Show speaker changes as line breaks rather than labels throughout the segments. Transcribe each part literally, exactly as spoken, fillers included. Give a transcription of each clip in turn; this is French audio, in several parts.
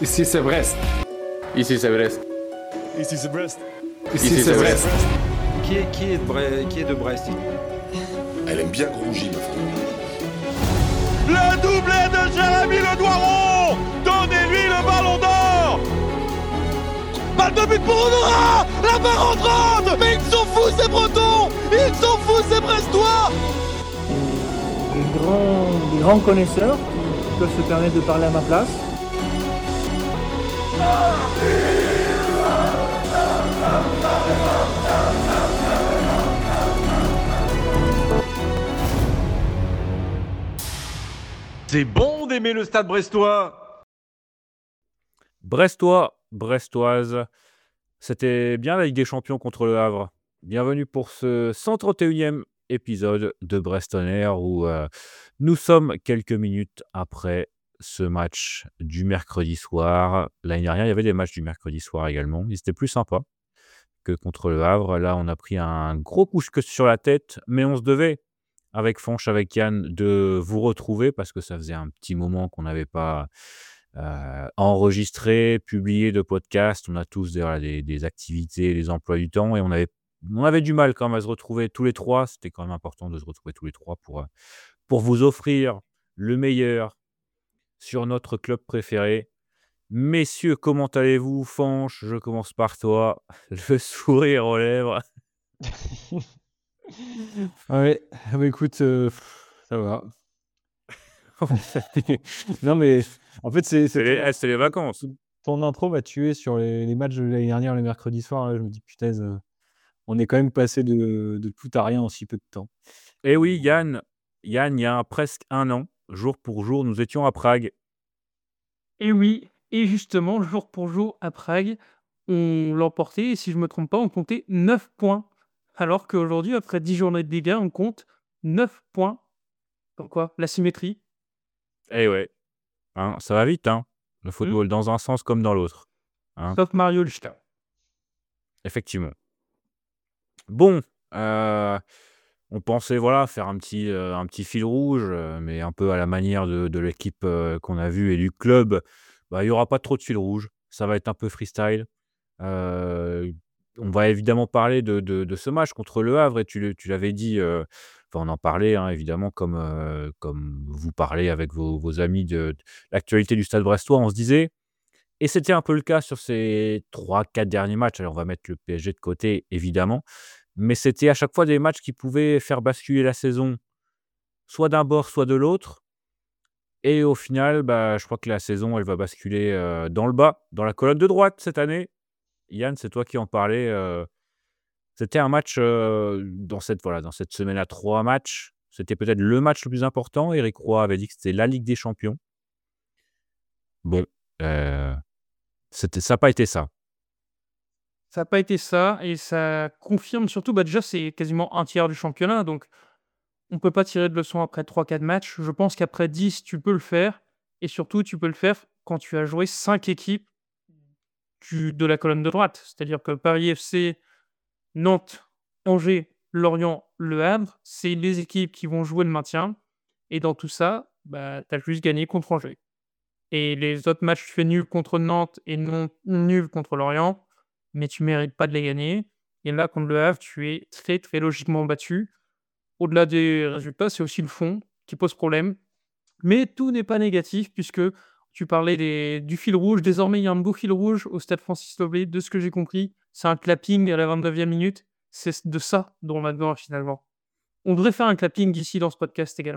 Ici c'est Brest.
Ici c'est Brest.
Ici c'est Brest.
Ici,
Ici,
c'est
c'est
Brest.
Qui est, qui est de Brest, qui est de Brest?
Elle aime bien Grongy, ma femme.
Le doublé de Jérémy Le Doiron. Donnez-lui le ballon d'or. Balle de but pour Honora. La barre entrante. Mais ils sont fous ces Bretons. Ils sont fous ces Brestois.
Des grands, des grands connaisseurs qui peuvent se permettre de parler à ma place.
C'est bon d'aimer le stade brestois.
Brestois, Brestoise, c'était bien la Ligue des Champions contre le Havre. Bienvenue pour ce cent trente et unième épisode de Brest On Air où euh, nous sommes quelques minutes après ce match du mercredi soir. L'année dernière, il y avait des matchs du mercredi soir également. Ils étaient plus sympas que contre le Havre. Là, on a pris un gros coup que sur la tête, mais on se devait, avec Fanch, avec Yann, de vous retrouver parce que ça faisait un petit moment qu'on n'avait pas euh, enregistré, publié de podcast. On a tous des, voilà, des, des activités, des emplois du temps et on avait, on avait du mal quand même à se retrouver tous les trois. C'était quand même important de se retrouver tous les trois pour, pour vous offrir le meilleur sur notre club préféré. Messieurs, comment allez-vous? Fanch, je commence par toi. Le sourire aux lèvres.
Ouais, bah écoute, euh, ça va. Non mais en fait c'est
C'est les, eh, c'est les vacances.
ton intro m'a tué sur les, les matchs de l'année dernière le mercredi soir. Là, je me dis putain, euh, on est quand même passé de, de tout à rien en si peu de temps.
Et oui, Yann, Yann, il y a presque un an, jour pour jour, nous étions à Prague.
Et oui, et justement, jour pour jour à Prague, on l'emportait, et si je ne me trompe pas, on comptait neuf points. Alors qu'aujourd'hui, après dix journées de Ligue un, on compte neuf points. Comme quoi, la symétrie.
Eh ouais, hein, ça va vite, hein, le football, dans un sens comme dans l'autre. Hein,
Sauf Mario Lusta.
effectivement. Bon, euh, on pensait voilà, faire un petit, euh, un petit fil rouge, euh, mais un peu à la manière de, de l'équipe euh, qu'on a vue et du club. Bah, il n'y aura pas trop de fil rouge, ça va être un peu freestyle. Euh, on va évidemment parler de, de, de ce match contre le Havre, et tu, le- tu l'avais dit, euh, enfin, on en parlait hein, évidemment, comme, euh, comme vous parlez avec vos, vos amis de, de l'actualité du Stade brestois, on se disait, et c'était un peu le cas sur ces trois quatre derniers matchs. Alors, on va mettre le P S G de côté, évidemment, mais c'était à chaque fois des matchs qui pouvaient faire basculer la saison, soit d'un bord, soit de l'autre. Et au final, bah, je crois que la saison, elle va basculer euh, dans le bas, dans la colonne de droite cette année. Yann, c'est toi qui en parlais. euh, C'était un match euh, dans cette, voilà, dans cette semaine à trois matchs. C'était peut-être le match le plus important. Éric Roy avait dit que c'était la Ligue des Champions. Bon, euh, c'était, ça n'a pas été ça.
Ça n'a pas été ça, et ça confirme surtout, bah déjà, c'est quasiment un tiers du championnat, donc on ne peut pas tirer de leçon après trois quatre matchs. Je pense qu'après dix, tu peux le faire, et surtout, tu peux le faire quand tu as joué cinq équipes du- de la colonne de droite. C'est-à-dire que Paris F C, Nantes, Angers, Lorient, Le Havre, c'est les équipes qui vont jouer le maintien. Et dans tout ça, bah, tu as juste gagné contre Angers. Et les autres matchs, tu fais nul contre Nantes et non nul contre Lorient, mais tu mérites pas de les gagner. Et là, contre Le Havre, tu es très très logiquement battu. Au-delà des résultats, c'est aussi le fond qui pose problème. Mais tout n'est pas négatif puisque tu parlais des, du fil rouge. Désormais, il y a un beau fil rouge au stade Francis Lobé. De ce que j'ai compris, c'est un clapping à la vingt-neuvième minute. C'est de ça dont on a besoin finalement. On devrait faire un clapping ici dans ce podcast également.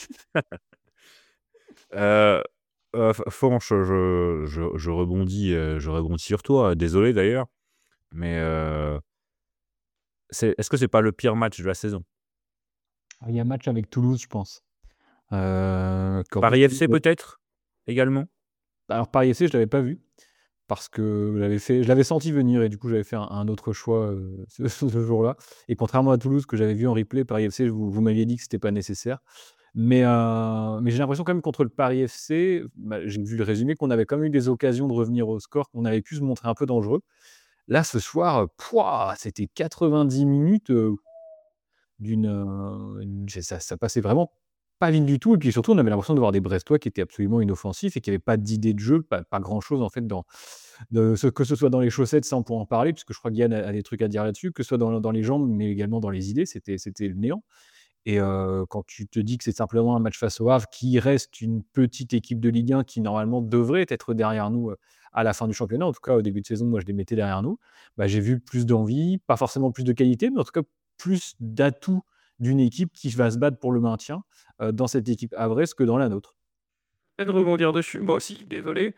Euh, euh, F- Fanch, je, je, je rebondis, euh, je rebondis sur toi. Désolé d'ailleurs, mais euh, c'est, est-ce que c'est pas le pire match de la saison?
Il y a un match avec Toulouse, je pense. Euh, qu'en
Paris
plus-
F C peut-être également?
Alors Paris F C, je l'avais pas vu parce que je l'avais fait, je l'avais senti venir et du coup j'avais fait un, un autre choix euh, ce, ce jour-là. Et contrairement à Toulouse que j'avais vu en replay, Paris F C, vous, vous m'aviez dit que c'était pas nécessaire. Mais, euh, mais j'ai l'impression quand même contre le Paris F C, bah, j'ai vu le résumé qu'on avait quand même eu des occasions de revenir au score, qu'on avait pu se montrer un peu dangereux. Là ce soir, euh, pouah, c'était quatre-vingt-dix minutes euh, d'une, euh, une- ça, ça passait vraiment pas vite du tout. Et puis surtout, on avait l'impression de voir des Brestois qui étaient absolument inoffensifs et qui n'avaient pas d'idée de jeu, pas, pas grand-chose en fait, dans, de, ce, que ce soit dans les chaussettes, ça on pourra en parler, puisque je crois que Yann a, a des trucs à dire là-dessus, que ce soit dans, dans les jambes, mais également dans les idées, c'était, c'était le néant. Et euh, quand tu te dis que c'est simplement un match face au Havre, qui reste une petite équipe de Ligue un qui normalement devrait être derrière nous euh, à la fin du championnat, en tout cas au début de saison, moi je les mettais derrière nous, bah, j'ai vu plus d'envie, pas forcément plus de qualité, mais en tout cas plus d'atouts d'une équipe qui va se battre pour le maintien euh, dans cette équipe havraise que dans la nôtre.
Peut-être rebondir dessus, moi aussi, désolé.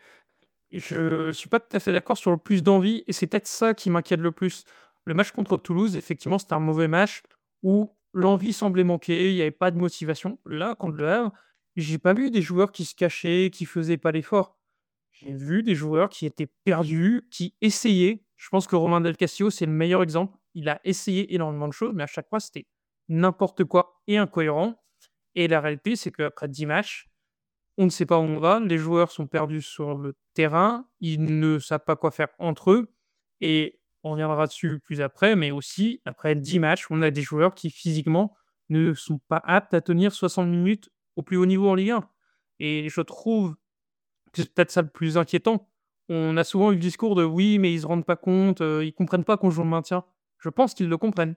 Je suis pas tout à fait d'accord sur le plus d'envie, et c'est peut-être ça qui m'inquiète le plus. Le match contre Toulouse, effectivement, c'était un mauvais match où l'envie semblait manquer, il n'y avait pas de motivation. Là, contre le Havre, j'ai pas vu des joueurs qui se cachaient, qui faisaient pas l'effort. J'ai vu des joueurs qui étaient perdus, qui essayaient. Je pense que Romain Del Castillo, c'est le meilleur exemple. Il a essayé énormément de choses, mais à chaque fois, c'était n'importe quoi et incohérent. Et la réalité, c'est qu'après dix matchs, on ne sait pas où on va. Les joueurs sont perdus sur le terrain. Ils ne savent pas quoi faire entre eux. Et on reviendra dessus plus après, mais aussi, après dix matchs, on a des joueurs qui, physiquement, ne sont pas aptes à tenir soixante minutes au plus haut niveau en Ligue un. Et je trouve que c'est peut-être ça le plus inquiétant. On a souvent eu le discours de oui, mais ils se rendent pas compte, euh, ils comprennent pas qu'on joue le maintien. Je pense qu'ils le comprennent.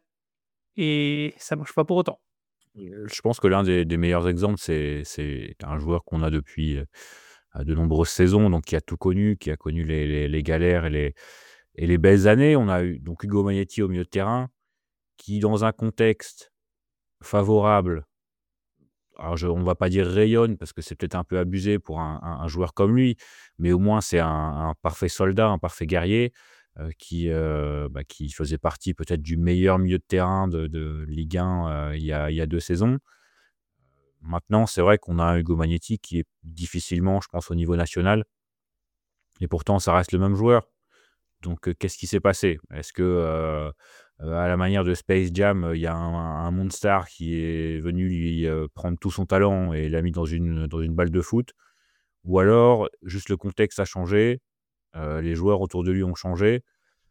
Et ça marche pas pour autant.
Euh, Je pense que l'un des, des meilleurs exemples, c'est, c'est un joueur qu'on a depuis euh, de nombreuses saisons, donc qui a tout connu, qui a connu les, les- les galères et les, et les belles années. On a eu donc Hugo Magnetti au milieu de terrain, qui dans un contexte favorable, alors je, on ne va pas dire rayonne, parce que c'est peut-être un peu abusé pour un, un- un joueur comme lui, mais au moins c'est un, un parfait soldat, un parfait guerrier, euh, qui, euh, bah, qui faisait partie peut-être du meilleur milieu de terrain de, de Ligue un euh, il y a, il y a deux saisons. Maintenant, c'est vrai qu'on a un Hugo Magnetti qui est difficilement, je pense, au niveau national, et pourtant ça reste le même joueur. Donc, heu, qu'est-ce qui s'est passé? Est-ce que, heu heu, à la manière de Space Jam, heu, il y a un un Mondstar qui est venu lui, heu, prendre tout son talent et l'a mis dans une dans une balle de foot? Ou alors, juste le contexte a changé, heu, les joueurs autour de lui ont changé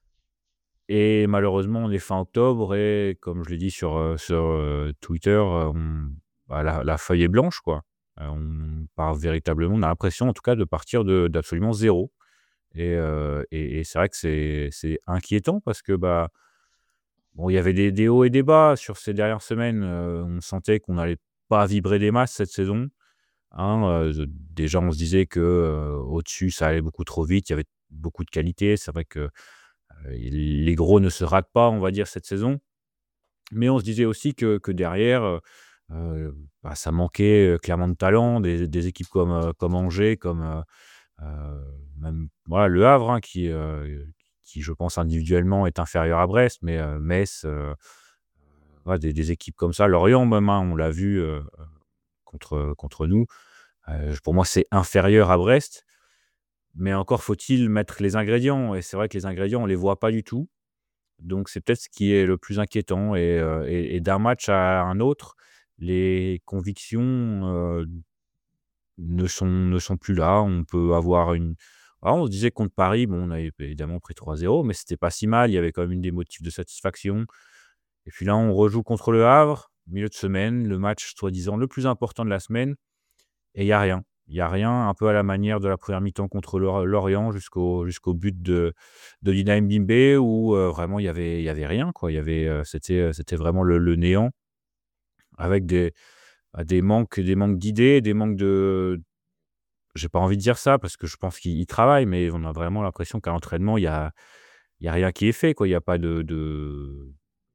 et malheureusement, on est fin octobre et comme je l'ai dit sur, heu sur, heu, Twitter, heu, on bah, la la feuille est blanche, quoi. Heu, on part véritablement on a l'impression, en tout cas, de partir de d'absolument zéro. Et heu et et c'est vrai que c'est c'est inquiétant parce que, bah, bon, il y avait des des hauts et des bas sur ces dernières semaines, heu, on sentait qu'on n'allait pas vibrer des masses cette saison, hein, heu, déjà on se disait que, heu, au-dessus ça allait beaucoup trop vite, il y avait beaucoup de qualité. C'est vrai que, heu, les gros ne se ratent pas, on va dire, cette saison. Mais on se disait aussi que que derrière, heu heu, bah, ça manquait, heu, clairement de talent, des des équipes comme, heu, comme Angers, comme, heu Heu, même voilà, Le Havre, hein, qui, heu, qui je pense individuellement est inférieur à Brest, mais heu, Metz, heu, voilà, des des équipes comme ça, Lorient même, hein, on l'a vu, heu, contre, contre nous. Heu, pour moi, c'est inférieur à Brest, mais encore faut-il mettre les ingrédients et c'est vrai que les ingrédients, on les voit pas du tout. Donc c'est peut-être ce qui est le plus inquiétant et heu et et d'un match à un autre, les convictions, heu ne sont ne sont plus là. On peut avoir une ah, on se disait contre Paris, bon, on avait évidemment pris trois zéro, mais c'était pas si mal. Il y avait quand même une des motifs de satisfaction et puis là, on rejoue contre Le Havre, milieu de semaine, le match soi-disant le plus important de la semaine et il y a rien. Il y a rien, un peu à la manière de la première mi-temps contre Lor Lorient jusqu'au jusqu'au but de de Lina Mbimbe où, heu, vraiment il y avait il y avait rien, quoi. Il y avait, heu, c'était, heu, c'était vraiment le le néant avec des, bah, des manques des manques d'idées, des manques de j'ai pas envie de dire ça parce que je pense qu'il il travaille, mais on a vraiment l'impression qu'à l'entraînement, il y a il y a rien qui est fait, quoi. Il y a pas de de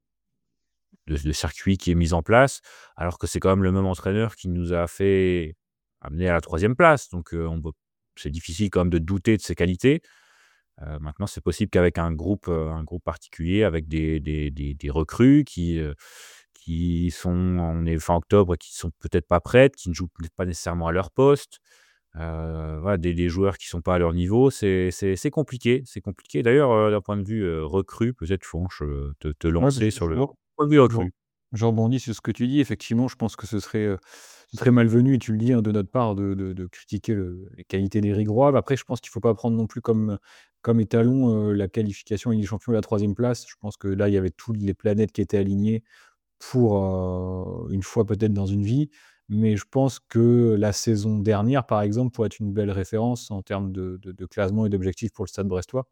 de de circuit qui est mis en place, alors que c'est quand même le même entraîneur qui nous a fait amener à la troisième place. Donc, heu, on peut c'est difficile quand même de douter de ses qualités. Heu, maintenant, c'est possible qu'avec un groupe, heu, un groupe particulier, avec des des des des recrues qui, heu, qui sont on est fin octobre, qui sont peut-être pas prêtes, qui ne jouent peut-être pas nécessairement à leur poste. Heu, voilà, des des joueurs qui sont pas à leur niveau, c'est c'est c'est compliqué, c'est compliqué. D'ailleurs, heu, d'un point de vue, heu, recrue, peut-être Fonche, heu, te te
Ouais, bah,
lancer
je
sur
je
le point de vue
je
recrue.
je rebondis sur ce que tu dis. Effectivement, je pense que ce serait, heu, ce serait malvenu et tu le dis, hein, de notre part de de de critiquer le les qualités des Rigois. Mais après, je pense qu'il faut pas prendre non plus comme, comme étalon, heu, la qualification en Ligue des champions, la troisième place. Je pense que là, il y avait toutes les planètes qui étaient alignées pour, heu, une fois peut-être dans une vie, Mais je pense que la saison dernière, par exemple, pourrait être une belle référence en termes de de de classement et d'objectifs pour le Stade brestois.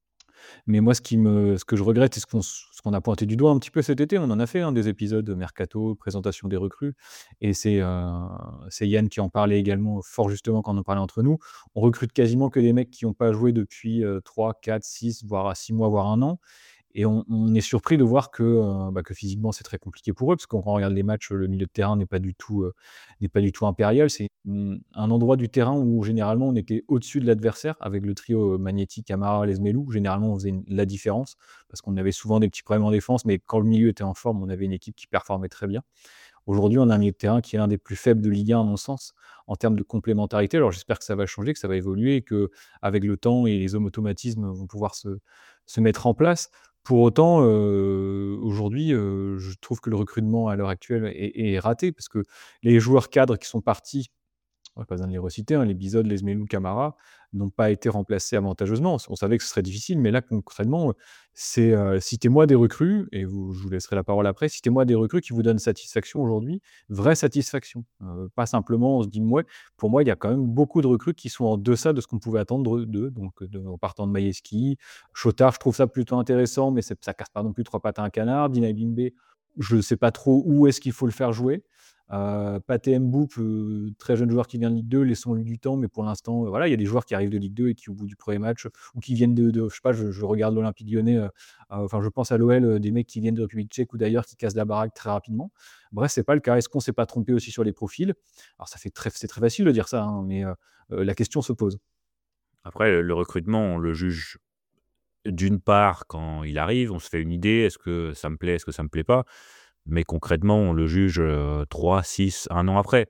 Mais moi, ce qui me ce que je regrette et ce qu'on s ce qu'on a pointé du doigt un petit peu cet été, on en a fait, hein, des épisodes mercato, présentation des recrues et c'est, heu, c'est Yann qui en parlait également fort justement quand on en parlait entre nous. On recrute quasiment que des mecs qui ont pas joué depuis, heu, trois quatre, six voire à six mois, voire un an et on on est surpris de voir que, heu, bah, que physiquement c'est très compliqué pour eux parce que quand on regarde les matchs, le milieu de terrain n'est pas du tout, heu, n'est pas du tout impérial. C'est, mmh, un endroit du terrain où généralement on était au-dessus de l'adversaire avec le trio, heu, Magnéti, Camara, Lees-Melou. Généralement on faisait une la différence parce qu'on avait souvent des petits problèmes en défense, mais quand le milieu était en forme, on avait une équipe qui performait très bien. Aujourd'hui, on a un milieu de terrain qui est l'un des plus faibles de Ligue un à mon sens, en termes de complémentarité. Alors j'espère que ça va changer, que ça va évoluer et qu'avec le temps et les automatismes vont pouvoir se se mettre en place. Pour autant, heu, aujourd'hui, heu, je trouve que le recrutement à l'heure actuelle est est raté parce que les joueurs cadres qui sont partis, on n'a pas besoin de les reciter, hein, les Bizold, les Zmelou, Camara, n'ont pas été remplacés avantageusement. On savait que ce serait difficile, mais là, concrètement, heu, c'est, heu, citez-moi des recrues et vous je vous laisserai la parole après. Citez-moi des recrues qui vous donnent satisfaction aujourd'hui, vraie satisfaction, heu, pas simplement on se dit: «Mouais». Pour moi, il y a quand même beaucoup de recrues qui sont en deçà de ce qu'on pouvait attendre d'eux, donc de en partant de Maïeski. Chotard, je trouve ça plutôt intéressant, mais c'est ça casse pas non plus trois pattes à un canard. Dinaï Bimbe, je ne sais pas trop où est-ce qu'il faut le faire jouer. Heu, Pathé Mboup, heu, très jeune joueur qui vient de Ligue deux, laissons-lui du temps, mais pour l'instant, heu, voilà, il y a des joueurs qui arrivent de Ligue deux et qui, au bout du premier match, ou qui viennent de de je sais pas, je je regarde l'Olympique Lyonnais, heu, heu, enfin, je pense à l'O L, heu, des mecs qui viennent de République tchèque ou d'ailleurs qui cassent la baraque très rapidement. Bref, c'est pas le cas. Est-ce qu'on s'est pas trompé aussi sur les profils? Alors ça fait très c'est très facile de dire ça, hein, mais heu, heu, la question se pose.
Après, le le recrutement, on le juge d'une part quand il arrive, on se fait une idée, est-ce que ça me plaît, est-ce que ça me plaît pas? Mais concrètement, on le juge, heu, trois, six, un an après.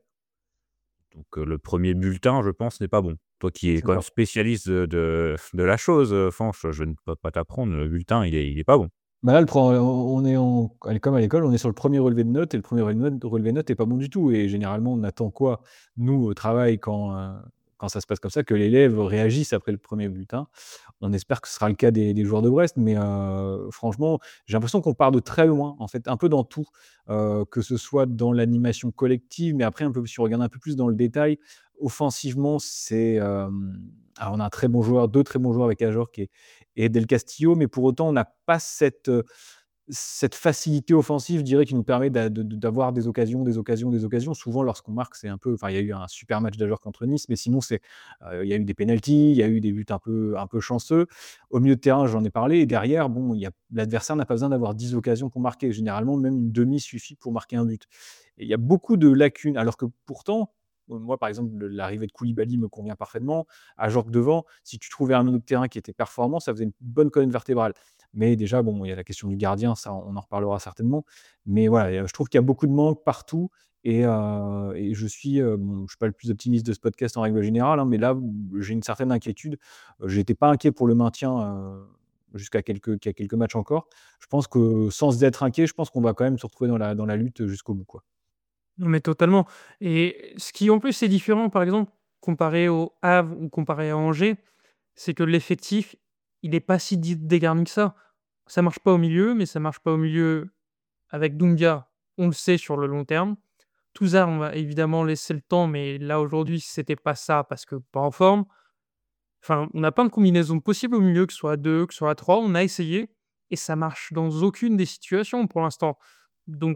Donc, heu, le premier bulletin, je pense, n'est pas bon. Toi qui es
C'est
quand même
ça.
spécialiste de de de la chose, heu, Fanch, je ne peux pas t'apprendre, le bulletin, il est il est pas bon.
Bah, là, le pre on on est en à comme à l'école, on est sur le premier relevé de notes et le premier relevé de notes relevé de notes est pas bon du tout et généralement, on attend quoi? Nous, au travail, quand, heu, quand ça se passe comme ça, que l'élève réagisse après le premier bulletin. On espère que ce sera le cas des des joueurs de Brest, mais heu, franchement, j'ai l'impression qu'on part de très loin, en fait, un peu dans tout, heu, que ce soit dans l'animation collective, mais après un peu si on regarde un peu plus dans le détail, offensivement, c'est, hem, alors on a un très bon joueur, deux très bons joueurs avec Ajorc et et Del Castillo, mais pour autant, on n'a pas cette, heu, cette facilité offensive, je dirais, qui nous permet d'a de de d'avoir des occasions, des occasions, des occasions. Souvent, lorsqu'on marque, c'est un peu enfin, il y a eu un super match d'Ajorc contre Nice, mais sinon, c'est, heu, il y a eu des pénaltys, il y a eu des buts un peu un peu chanceux. Au milieu de terrain, j'en ai parlé et derrière, bon, il y a l'adversaire n'a pas besoin d'avoir dix occasions pour marquer. Généralement, même une demi suffit pour marquer un but et il y a beaucoup de lacunes, alors que pourtant, heu, moi, par exemple, le l'arrivée de Koulibaly me convient parfaitement. Ajorc devant, si tu trouvais un milieu de terrain qui était performant, ça faisait une bonne colonne vertébrale. Mais déjà, bon, il y a la question du gardien, ça, on en reparlera certainement. Mais voilà, il y a je trouve qu'il y a beaucoup de manques partout et heu et je suis, heu, bon, je suis pas le plus optimiste de ce podcast en règle générale, hein, mais là où j'ai une certaine inquiétude. Heu, j'étais pas inquiet pour le maintien, heu, jusqu'à quelques qu'il y a quelques matchs encore. Je pense que sans être inquiet, je pense qu'on va quand même se retrouver dans la dans la lutte jusqu'au bout, quoi.
Non, mais totalement. Et ce qui en plus est différent, par exemple, comparé au Havre ou comparé à Angers, c'est que l'effectif, il n'est pas si di dégarni que ça. Ça marche pas au milieu, mais ça marche pas au milieu avec Doumbia, on le sait sur le long terme. Touzard, on va évidemment laisser le temps, mais là aujourd'hui, c'était pas ça parce que pas en forme. Enfin, on a plein de combinaisons possibles au milieu, que ce soit à deux, que ce soit à trois. On a essayé et ça marche dans aucune des situations pour l'instant. Donc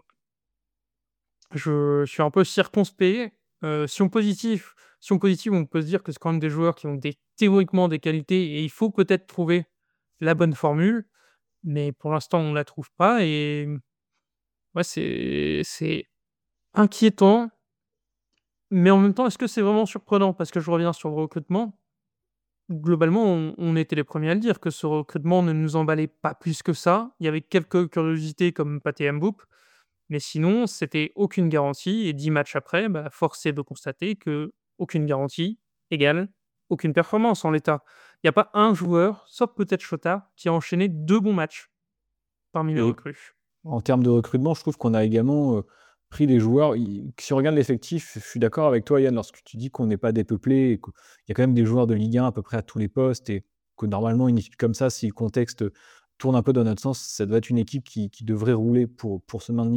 je suis un peu circonspect. Heu, si on positif si on positive, on peut se dire que c'est quand même des joueurs qui ont des théoriquement des qualités et il faut peut-être trouver la bonne formule, mais pour l'instant, on ne la trouve pas et mmh, ouais, c'est c'est inquiétant, mais en même temps, est-ce que c'est vraiment surprenant? Parce que je reviens sur le recrutement. Globalement, on on était les premiers à le dire que ce recrutement ne nous emballait pas plus que ça. Il y avait quelques curiosités comme Pathé Mboup, mais sinon, c'était aucune garantie et dix matchs après, bah, force est de constater que aucune garantie égale aucune performance en l'état. Il n'y a pas un joueur, sauf peut-être Chotard, qui a enchaîné deux bons matchs parmi les
Et
recrues.
en termes de recrutement, je trouve qu'on a également, heu, pris des joueurs i si on regarde l'effectif, je suis d'accord avec toi Yann, lorsque tu dis qu'on n'est pas dépeuplé et qu'il y a quand même des joueurs de Ligue un à peu près à tous les postes et que normalement une équipe comme ça, si le contexte tourne un peu dans notre sens, ça doit être une équipe qui qui devrait rouler pour pour se maintenir.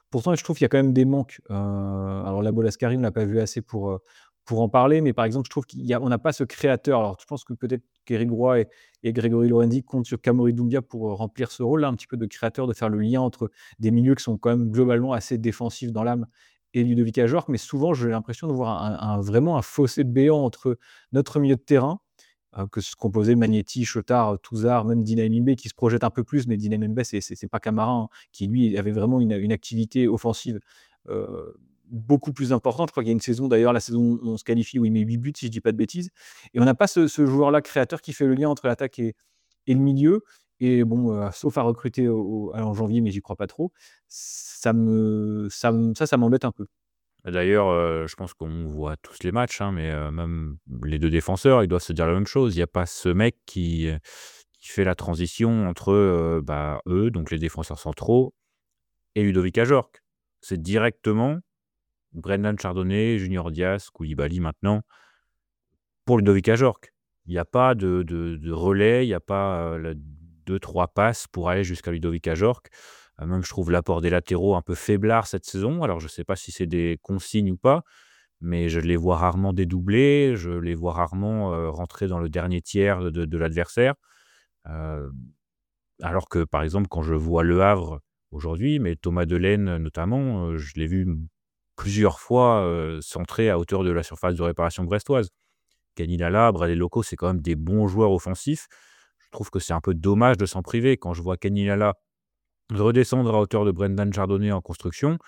Pourtant, je trouve qu'il y a quand même des manques. Heu, alors la Bolascari, on l'a pas vu assez pour, heu, pour en parler, mais par exemple, je trouve qu'il y a on n'a pas ce créateur. Alors je pense que peut-être qu'Éric Roy et et Grégory Lorenzi comptent sur Kamori Doumbia pour, heu, remplir ce rôle-là, un petit peu de créateur, de faire le lien entre des milieux qui sont quand même globalement assez défensifs dans l'âme et Ludovic Ajorc. Mais souvent, j'ai l'impression de voir un un vraiment un fossé béant entre notre milieu de terrain, heu, que se composait Magnetti, Chotard, Touzard, même Dinaï Mbe qui se projette un peu plus, mais Dinaï Mbe, c'est c'est c'est pas Camara, hein, qui lui avait vraiment une une activité offensive, heu, beaucoup plus importante. Je crois qu'il y a une saison d'ailleurs, la saison où on se qualifie, où il met huit buts, si je dis pas de bêtises, et on n'a pas ce ce joueur-là créateur qui fait le lien entre l'attaque et et le milieu. Et bon, heu, sauf à recruter au au en janvier, mais j'y crois pas trop, ça me ça me ça, ça m'embête un peu.
D'ailleurs, heu, je pense qu'on voit tous les matchs, hein, mais heu, même les deux défenseurs, ils doivent se dire la même chose. Il y a pas ce mec qui, heu, qui fait la transition entre, heu, bah, eux, donc les défenseurs centraux et Ludovic Ajorc. C'est directement Brendan Chardonnay, Junior Diaz, Koulibaly maintenant, pour Ludovic Ajorc. Il y a pas de de de relais, il y a pas, heu, le deux trois passes pour aller jusqu'à Ludovic Ajorc. Heu, même je trouve l'apport des latéraux un peu faiblard cette saison. Alors je ne sais pas si c'est des consignes ou pas, mais je les vois rarement dédoubler, je les vois rarement, heu, rentrer dans le dernier tiers de de l'adversaire. Heu, alors que, par exemple, quand je vois Le Havre aujourd'hui, mais Thomas Delaine notamment, heu, je l'ai vu m plusieurs fois, heu, centrer à hauteur de la surface de réparation brestoise. Kenny Lalla, Bradley Loko, c'est quand même des bons joueurs offensifs. Je trouve que c'est un peu dommage de s'en priver. Quand je vois Kenny Lalla redescendre à hauteur de Brendan Chardonnay en construction,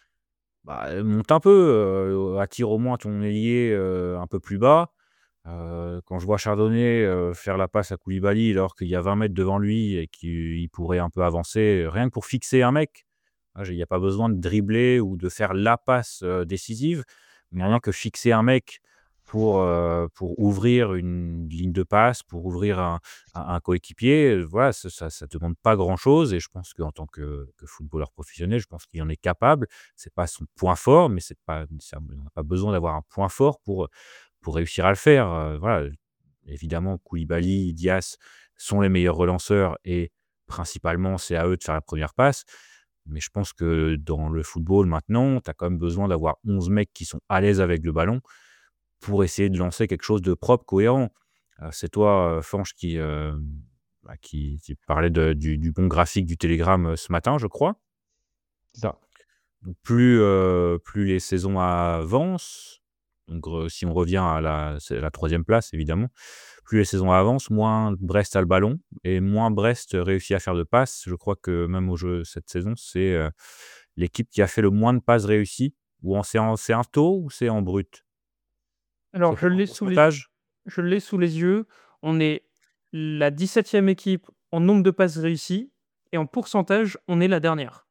bah, heu, monte un peu, heu, attire au moins ton ailier, heu, un peu plus bas. Heu, quand je vois Chardonnay, heu, faire la passe à Koulibaly alors qu'il y a vingt mètres devant lui et qu'il pourrait un peu avancer, heu, rien que pour fixer un mec. Ah, il y a pas besoin de dribbler ou de faire la passe, heu, décisive, mais rien que fixer un mec pour, heu, pour ouvrir une ligne de passe, pour ouvrir un un un coéquipier, heu, voilà, ça ça ça demande pas grand-chose et je pense qu'en tant que que footballeur professionnel, je pense qu'il en est capable. C'est pas son point fort, mais c'est pas ça on n'a pas besoin d'avoir un point fort pour, pour réussir à le faire, heu, voilà. Évidemment, Koulibaly, Dias sont les meilleurs relanceurs et principalement, c'est à eux de faire la première passe. Mais je pense que dans le football maintenant, tu as quand même besoin d'avoir onze mecs qui sont à l'aise avec le ballon pour essayer de lancer quelque chose de propre, cohérent. Heu, c'est toi, heu, Fanch, qui, hem, bah, qui qui parlait de du du bon graphique du Télégramme, heu, ce matin, je crois.
C'est ça.
Donc plus, heu, plus les saisons avancent, donc re si on revient à la c'est la troisième place évidemment, plus les saisons avancent, moins Brest a le ballon et moins Brest réussit à faire de passes. Je crois que même au jeu cette saison, c'est, heu, l'équipe qui a fait le moins de passes réussies ou en c'est en c'est un taux ou c'est en brut?
Alors
C'est
je
quoi en
l'ai sous les
pourcentage?
je l'ai sous les yeux. On est la dix-septième équipe en nombre de passes réussies et en pourcentage, on est la dernière.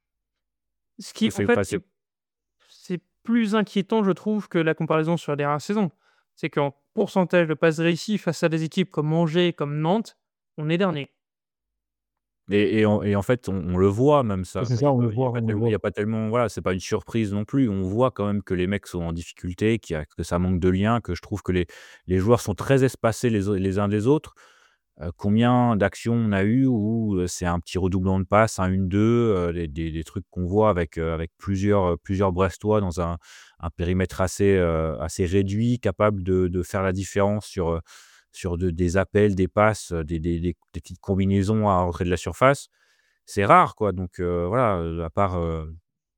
Ce
Ça
qui, en
fait
fait,
passer
c'est c'est plus inquiétant, je trouve, que la comparaison sur la dernière saison. C'est qu'en pourcentage de passes réussies face à des équipes comme Angers, comme Nantes, on est dernier.
et et en et en fait, on on le voit même ça.
C'est
Il y
ça,
a
on le
pas il y a
voit,
pas
on le
tellement il y
voit.
a pas tellement voilà, c'est pas une surprise non plus. On voit quand même que les mecs sont en difficulté, qu'il y a que ça manque de lien, que je trouve que les les joueurs sont très espacés les au les uns des autres. Heu, combien d'actions on a eu où, heu, c'est un petit redoublant de passe, un une deux, heu, des des des trucs qu'on voit avec, heu, avec plusieurs, heu, plusieurs Brestois dans un un périmètre assez, heu, assez réduit, capable de de faire la différence sur, heu, sur de des appels, des passes, heu, des des des des petites combinaisons à l'entrée de la surface. C'est rare quoi, donc heu, voilà, heu, à part, heu,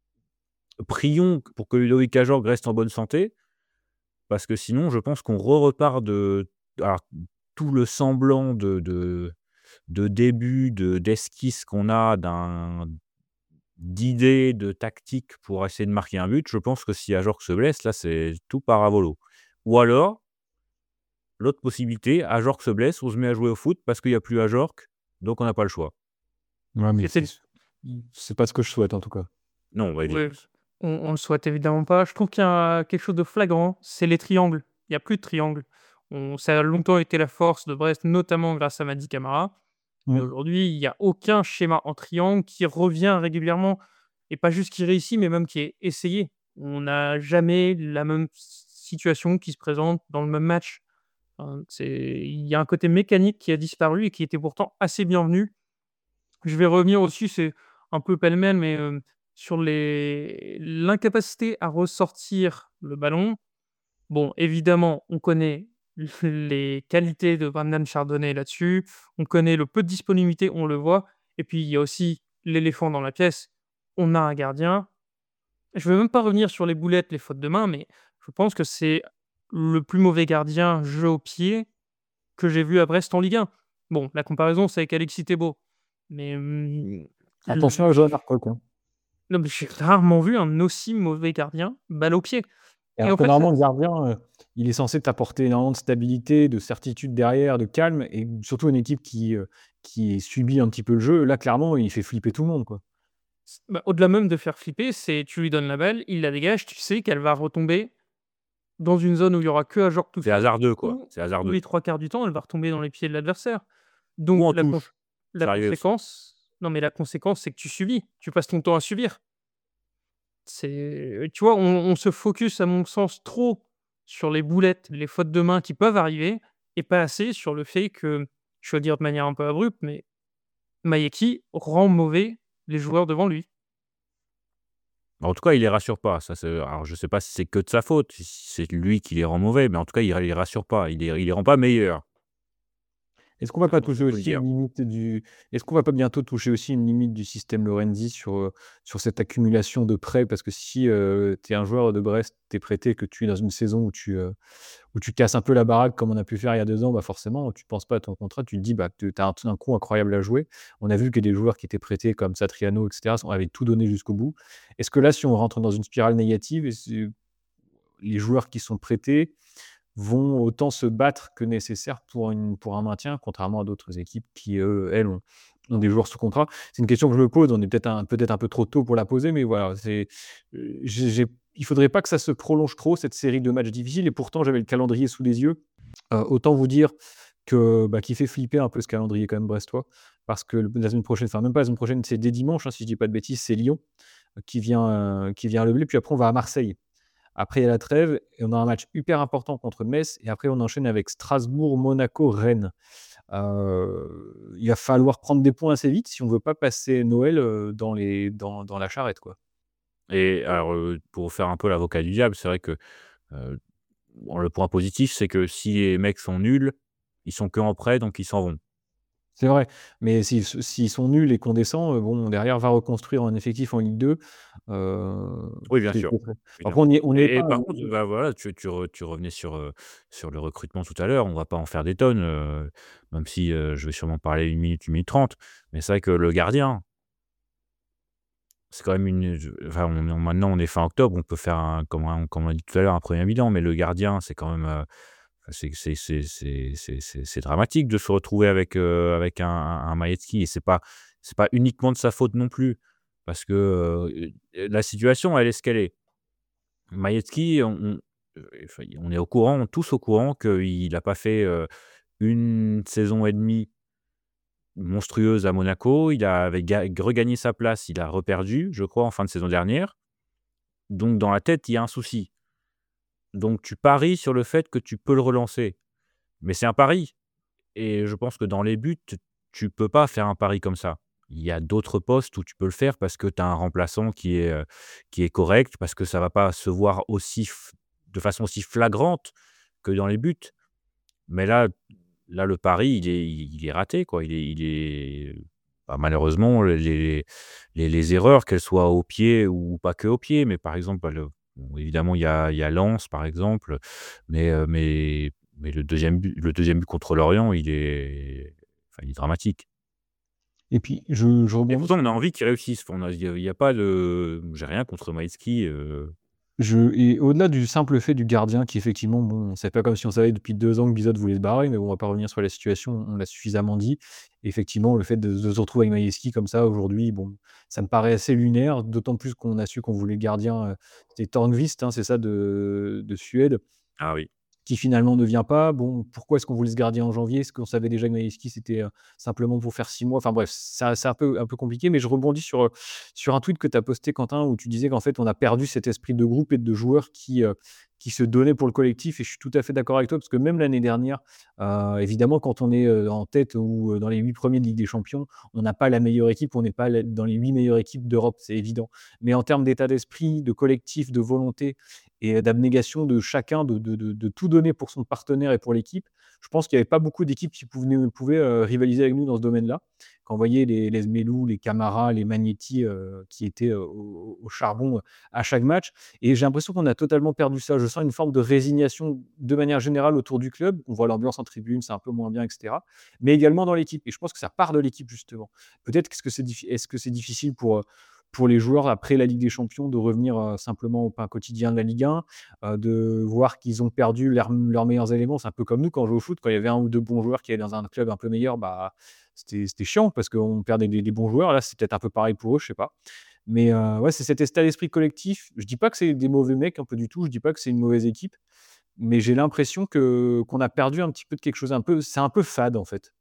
prions pour que Ludovic Ajorc reste en bonne santé, parce que sinon je pense qu'on re-repart de alors tout le semblant de de de début, de d'esquisse qu'on a d'un d'idées, de tactique pour essayer de marquer un but, je pense que si Ajorc se blesse, là, c'est tout part à volo. Ou alors, l'autre possibilité, Ajorc se blesse, on se met à jouer au foot parce qu'il y a plus Ajorc, donc on n'a pas le choix.
Ouais, mais
C'était
c'est mmh, c'est pas ce que je souhaite en tout cas.
Non, bah, évi
Ouais, on on le souhaite évidemment pas. Je trouve qu'il y a quelque chose de flagrant, c'est les triangles. Il y a plus de triangles. On Ça a longtemps été la force de Brest, notamment grâce à Mady Camara. Mais
Mmh.
aujourd'hui, il y a aucun schéma en triangle qui revient régulièrement et pas juste qui réussit, mais même qui est essayé. On n'a jamais la même s situation qui se présente dans le même match. Enfin, c'est il y a un côté mécanique qui a disparu et qui était pourtant assez bienvenu. Je vais revenir aussi, c'est un peu pêle-mêle, mais, hem sur les l'incapacité à ressortir le ballon, bon, évidemment, on connaît les qualités de Brandon Chardonnay là-dessus, on connaît le peu de disponibilité, on le voit et puis il y a aussi l'éléphant dans la pièce, on a un gardien. Je ne veux même pas revenir sur les boulettes, les fautes de main, mais je pense que c'est le plus mauvais gardien jeu au pied que j'ai vu à Brest en Ligue un. Bon, la comparaison, c'est avec Alexis Thébault, mais mmh,
Attention à Johan Arcock, hein.
non, mais j'ai rarement vu un aussi mauvais gardien balle au pied.
Et
Et
alors
en
que
fait,
normalement, le gardien, euh, il est censé t'apporter énormément de stabilité, de certitude derrière, de calme, et surtout une équipe qui, euh, qui subit un petit peu le jeu. Là, clairement, il fait flipper tout le monde, quoi.
bah, au-delà même de faire flipper, c'est tu lui donnes la balle, il la dégage, tu sais qu'elle va retomber dans une zone où il y aura que un joueur tout
C'est
seul
hasardeux, quoi.
ou
C'est
tous
hasardeux.
les trois quarts du temps, elle va retomber dans les pieds de l'adversaire.
Ou
Donc
en
la con
touche.
la
C'est arrivé aussi.
conséquence non, mais la conséquence, c'est que tu subis, tu passes ton temps à subir. C'est tu vois, on on se focus, à mon sens, trop sur les boulettes, les fautes de main qui peuvent arriver et pas assez sur le fait que, je vais le dire de manière un peu abrupte, mais Mayeki rend mauvais les joueurs devant lui.
En tout cas, il les rassure pas. Ça, c'est alors je sais pas si c'est que de sa faute, si c'est lui qui les rend mauvais, mais en tout cas, il les rassure pas. Il les il les rend pas meilleurs.
Est-ce qu'on va pas
On
toucher
peut le
aussi
dire.
une limite du est-ce qu'on va pas bientôt toucher aussi une limite du système Lorenzi sur, heu, sur cette accumulation de prêts? Parce que si, heu, tu es un joueur de Brest, tu es prêté, que tu es dans une saison où tu, heu, où tu casses un peu la baraque comme on a pu faire il y a deux ans, bah, forcément, tu ne penses pas à ton contrat, tu te dis, bah, que tu as un un coup incroyable à jouer. On a vu que des joueurs qui étaient prêtés comme Satriano et cetera, sont avaient tout donné jusqu'au bout. Est-ce que là, si on rentre dans une spirale négative, est-ce les joueurs qui sont prêtés vont autant se battre que nécessaire pour une pour un maintien, contrairement à d'autres équipes qui, eux, elles, ont ont des joueurs sous contrat? C'est une question que je me pose, on est peut-être un peut-être un peu trop tôt pour la poser, mais voilà, c'est, heu, j'ai j'ai il faudrait pas que ça se prolonge trop, cette série de matchs difficiles, et pourtant j'avais le calendrier sous les yeux. Heu, autant vous dire que, bah, qu'il fait flipper un peu ce calendrier quand même brestois, parce que le la semaine prochaine, enfin même pas la semaine prochaine, c'est dès dimanche, hein, si je dis pas de bêtises, c'est Lyon, heu, qui vient, heu, qui vient à Le Blé, puis après on va à Marseille. Après, il y a la trêve et on a un match hyper important contre Metz, et après on enchaîne avec Strasbourg, Monaco, Rennes. Heu, il va falloir prendre des points assez vite si on veut pas passer Noël, heu, dans les dans dans la charrette, quoi.
Et alors, heu, pour faire un peu l'avocat du diable, c'est vrai que, heu, bon, le point positif, c'est que si les mecs sont nuls, ils sont qu'en prêt, donc ils s'en vont.
C'est vrai, mais s'ils s s'ils sont nuls et qu'on descend, heu, bon, derrière, va reconstruire un effectif en Ligue deux, heu,
Oui, bien
c'est
sûr,
c'est très après
évidemment.
on y est on n'y est
Et et
pas,
par
hein.
contre, bah, voilà, tu tu re tu revenais sur, heu, sur le recrutement tout à l'heure, on va pas en faire des tonnes, heu, même si, heu, je vais sûrement parler une minute, une minute trente, mais c'est vrai que le gardien, c'est quand même une je enfin, on est maintenant, on est fin octobre, on peut faire un comme un comme on l'a dit tout à l'heure, un premier bilan, mais le gardien, c'est quand même, heu, c'est c'est c'est c'est c'est c'est c'est dramatique de se retrouver avec, heu, avec un un un Maetsky, et c'est pas c'est pas uniquement de sa faute non plus, parce que, heu, la situation, elle est ce qu'elle est. Maetsky, on on, heu, enfin, on est au courant, tous au courant qu'il a pas fait, heu, une saison et demie monstrueuse à Monaco. Il a avait ga regagné sa place, il a reperdu, je crois, en fin de saison dernière. Donc dans la tête, il y a un souci. Donc tu paries sur le fait que tu peux le relancer. Mais c'est un pari, et je pense que dans les buts, tu peux pas faire un pari comme ça. Il y a d'autres postes où tu peux le faire parce que tu as un remplaçant qui est, heu, qui est correct, parce que ça va pas se voir aussi f de façon aussi flagrante que dans les buts. Mais là là, le pari, il est il est raté, quoi. Il est il est bah, malheureusement, les les les erreurs, qu'elles soient au pied ou pas que au pied, mais par exemple, bah, le bon, évidemment, il y a il y a Lens, par exemple, mais heu, mais mais le deuxième but le deuxième but contre Lorient, il est enfin, il est dramatique.
Et puis je je
Et
rebondis
pourtant, on a envie qu'il réussisse. Enfin, on a il y a il y a pas de j'ai rien contre Maetsky, heu,
Je et au-delà du simple fait du gardien qui effectivement, bon, c'est pas comme si on savait depuis deux ans que Bizot voulait se barrer, mais bon, on va pas revenir sur la situation, on l'a suffisamment dit. Effectivement, le fait de de se retrouver avec Maïeski comme ça aujourd'hui, bon, ça me paraît assez lunaire, d'autant plus qu'on a su qu'on voulait le gardien, heu, c'était Törnqvist, hein, c'est ça, de de Suède,
ah oui.
qui finalement ne vient pas. Bon, pourquoi est-ce qu'on voulait ce gardien en janvier? Est-ce qu'on savait déjà que Maïeski c'était, heu, simplement pour faire six mois? Enfin bref, ça c'est un peu un peu compliqué, mais je rebondis sur, heu, sur un tweet que tu as posté, Quentin, où tu disais qu'en fait on a perdu cet esprit de groupe et de joueurs qui, heu, qui se donnait pour le collectif. Et je suis tout à fait d'accord avec toi, parce que même l'année dernière, euh, évidemment, quand on est euh, en tête ou euh, dans les huit premiers de Ligue des Champions, on n'a pas la meilleure équipe, on n'est pas la- dans les huit meilleures équipes d'Europe, c'est évident. Mais en termes d'état d'esprit, de collectif, de volonté et euh, d'abnégation de chacun, de, de- de- de tout donner pour son partenaire et pour l'équipe, je pense qu'il n'y avait pas beaucoup d'équipes qui pouvaient, pouvaient euh, rivaliser avec nous dans ce domaine-là. Quand on voyait les, les Zmelou, les Camara, les Magnetti euh, qui étaient euh, au, au charbon euh, à chaque match. Et j'ai l'impression qu'on a totalement perdu ça. Je sens une forme de résignation de manière générale autour du club. On voit l'ambiance en tribune, c'est un peu moins bien, et cetera. Mais également dans l'équipe. Et je pense que ça part de l'équipe, justement. Peut-être qu'est-ce que c'est diffi- est-ce que c'est difficile pour, euh, pour les joueurs, après la Ligue des Champions, de revenir euh, simplement au pain quotidien de la Ligue un, euh, de voir qu'ils ont perdu leurs leurs meilleurs éléments. C'est un peu comme nous quand on joue au foot, quand il y avait un ou deux bons joueurs qui allaient dans un club un peu meilleur, bah, c'était c'était chiant parce qu'on perdait des, des bons joueurs. Là, c'est peut-être un peu pareil pour eux, je sais pas. Mais euh, ouais, c'est cet état d'esprit collectif. Je dis pas que c'est des mauvais mecs, un peu du tout. Je dis pas que c'est une mauvaise équipe. Mais j'ai l'impression que qu'on a perdu un petit peu de quelque chose. Un peu, c'est un peu fade, en fait.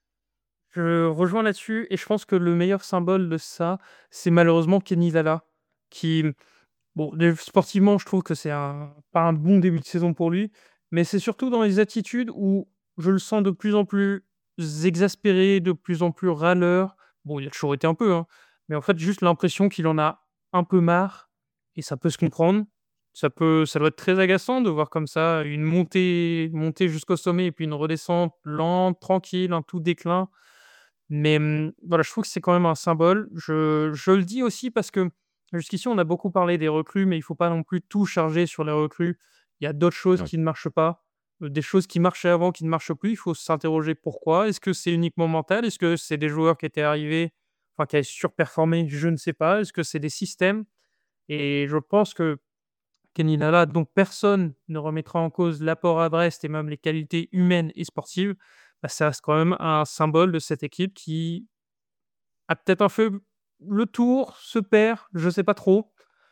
Je rejoins là-dessus et je pense que le meilleur symbole de ça, c'est malheureusement Kenny Lala, qui, bon, dé- sportivement, je trouve que c'est un, pas un bon début de saison pour lui, mais c'est surtout dans les attitudes où je le sens de plus en plus exaspéré, de plus en plus râleur. Bon, il a toujours été un peu, hein, mais en fait, juste l'impression qu'il en a un peu marre et ça peut se comprendre. Ça peut, ça doit être très agaçant de voir comme ça une montée, montée jusqu'au sommet et puis une redescente lente, tranquille, un tout déclin. Mais, mmh, voilà, je trouve que c'est quand même un symbole. Je je le dis aussi parce que jusqu'ici, on a beaucoup parlé des recrues, mais il faut pas non plus tout charger sur les recrues. Il y a d'autres choses
Ouais.
qui ne marchent pas, heu, des choses qui marchaient avant qui ne marchent plus. Il faut s'interroger pourquoi. Est-ce que c'est uniquement mental? Est-ce que c'est des joueurs qui étaient arrivés, enfin qui avaient surperformé? Je ne sais pas. Est-ce que c'est des systèmes? Et je pense que Kenny Lala, dont personne ne remettra en cause l'apport à Brest et même les qualités humaines et sportives, bah, ça reste quand même un symbole de cette équipe qui a peut-être un peu le tour, se perd, je sais pas trop.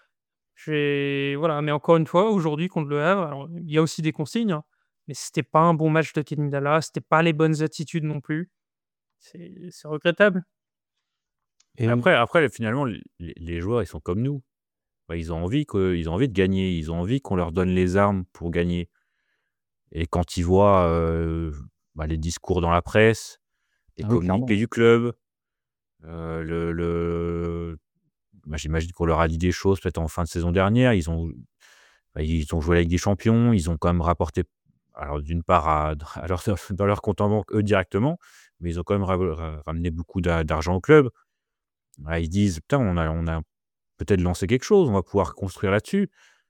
J'ai voilà, mais encore une fois, aujourd'hui contre Le Havre, alors il y a aussi des consignes, hein, mais c'était pas un bon match de Kenny Lala, c'était pas les bonnes attitudes non plus. C'est c'est regrettable.
Et
Après, après, finalement, les, les joueurs, ils sont comme nous. Bah, ils ont envie que, ils ont envie de gagner. Ils ont envie qu'on leur donne les armes pour gagner. Et quand ils voient euh, bah, les discours dans la presse, les
ah oui, clairement.
communiqués du club, euh, le, le- bah, j'imagine qu'on leur a dit des choses peut-être en fin de saison dernière. Ils ont, bah, ils ont joué la Ligue des Champions. Ils ont quand même rapporté, alors d'une part à, à leur- dans leur compte en banque eux directement, mais ils ont quand même ra- ra- ramené beaucoup d'a- d'argent au club. Ouais, ils disent: «Putain, on a on a peut-être lancé quelque chose, on va pouvoir construire là-dessus»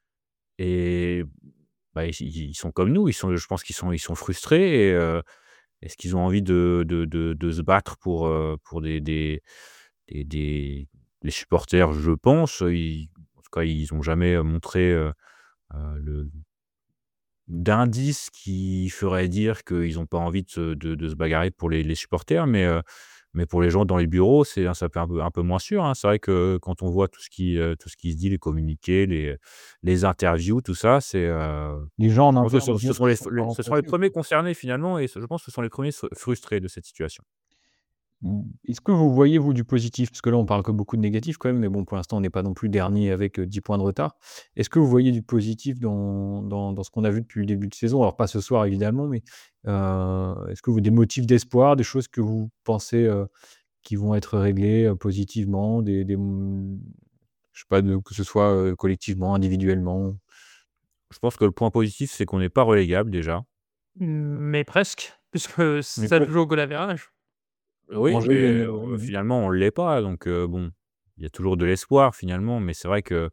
et bah, ils ils sont comme nous, ils sont je pense qu'ils sont ils sont frustrés et heu, est-ce qu'ils ont envie de de de de se battre pour, heu, pour des des des des les supporters? Je pense, ils en tout cas, ils ont jamais, heu, montré, heu heu, le d'indices qui feraient dire qu'ils ont pas envie de se de de se bagarrer pour les les supporters, mais heu, mais pour les gens dans les bureaux, c'est ça fait un peu un peu moins sûr, hein. C'est vrai que quand on voit tout ce qui, heu, tout ce qui se dit, les communiqués, les les interviews, tout ça, c'est, heu,
Les gens en
je pense que
interne
ce ce
dire
sont
qu'ils
les
sont pas
les ce sont les
remplacés.
premiers concernés finalement et ce je pense que ce sont les premiers ers frustrés de cette situation.
Mmh. Est-ce que vous voyez, vous, du positif? Parce que là, on parle que beaucoup de négatifs quand même, mais bon, pour l'instant, on n'est pas non plus dernier avec, heu, dix points de retard. Est-ce que vous voyez du positif dans dans dans ce qu'on a vu depuis le début de saison? Alors pas ce soir évidemment, mais, heu, est-ce que vous des motifs d'espoir, des choses que vous pensez, heu, qui vont être réglées, heu, positivement, des des, mmh, je sais pas, de que ce soit, heu, collectivement, individuellement?
Je pense que le point positif, c'est qu'on n'est pas relégable déjà.
Mais presque, puisque
Mais
ça
pas
joue au goal average.
Oui,
Angers
mais
gagne, ouais,
heu,
mmh.
finalement, on ne l'est pas donc heu, bon, il y a toujours de l'espoir finalement, mais c'est vrai que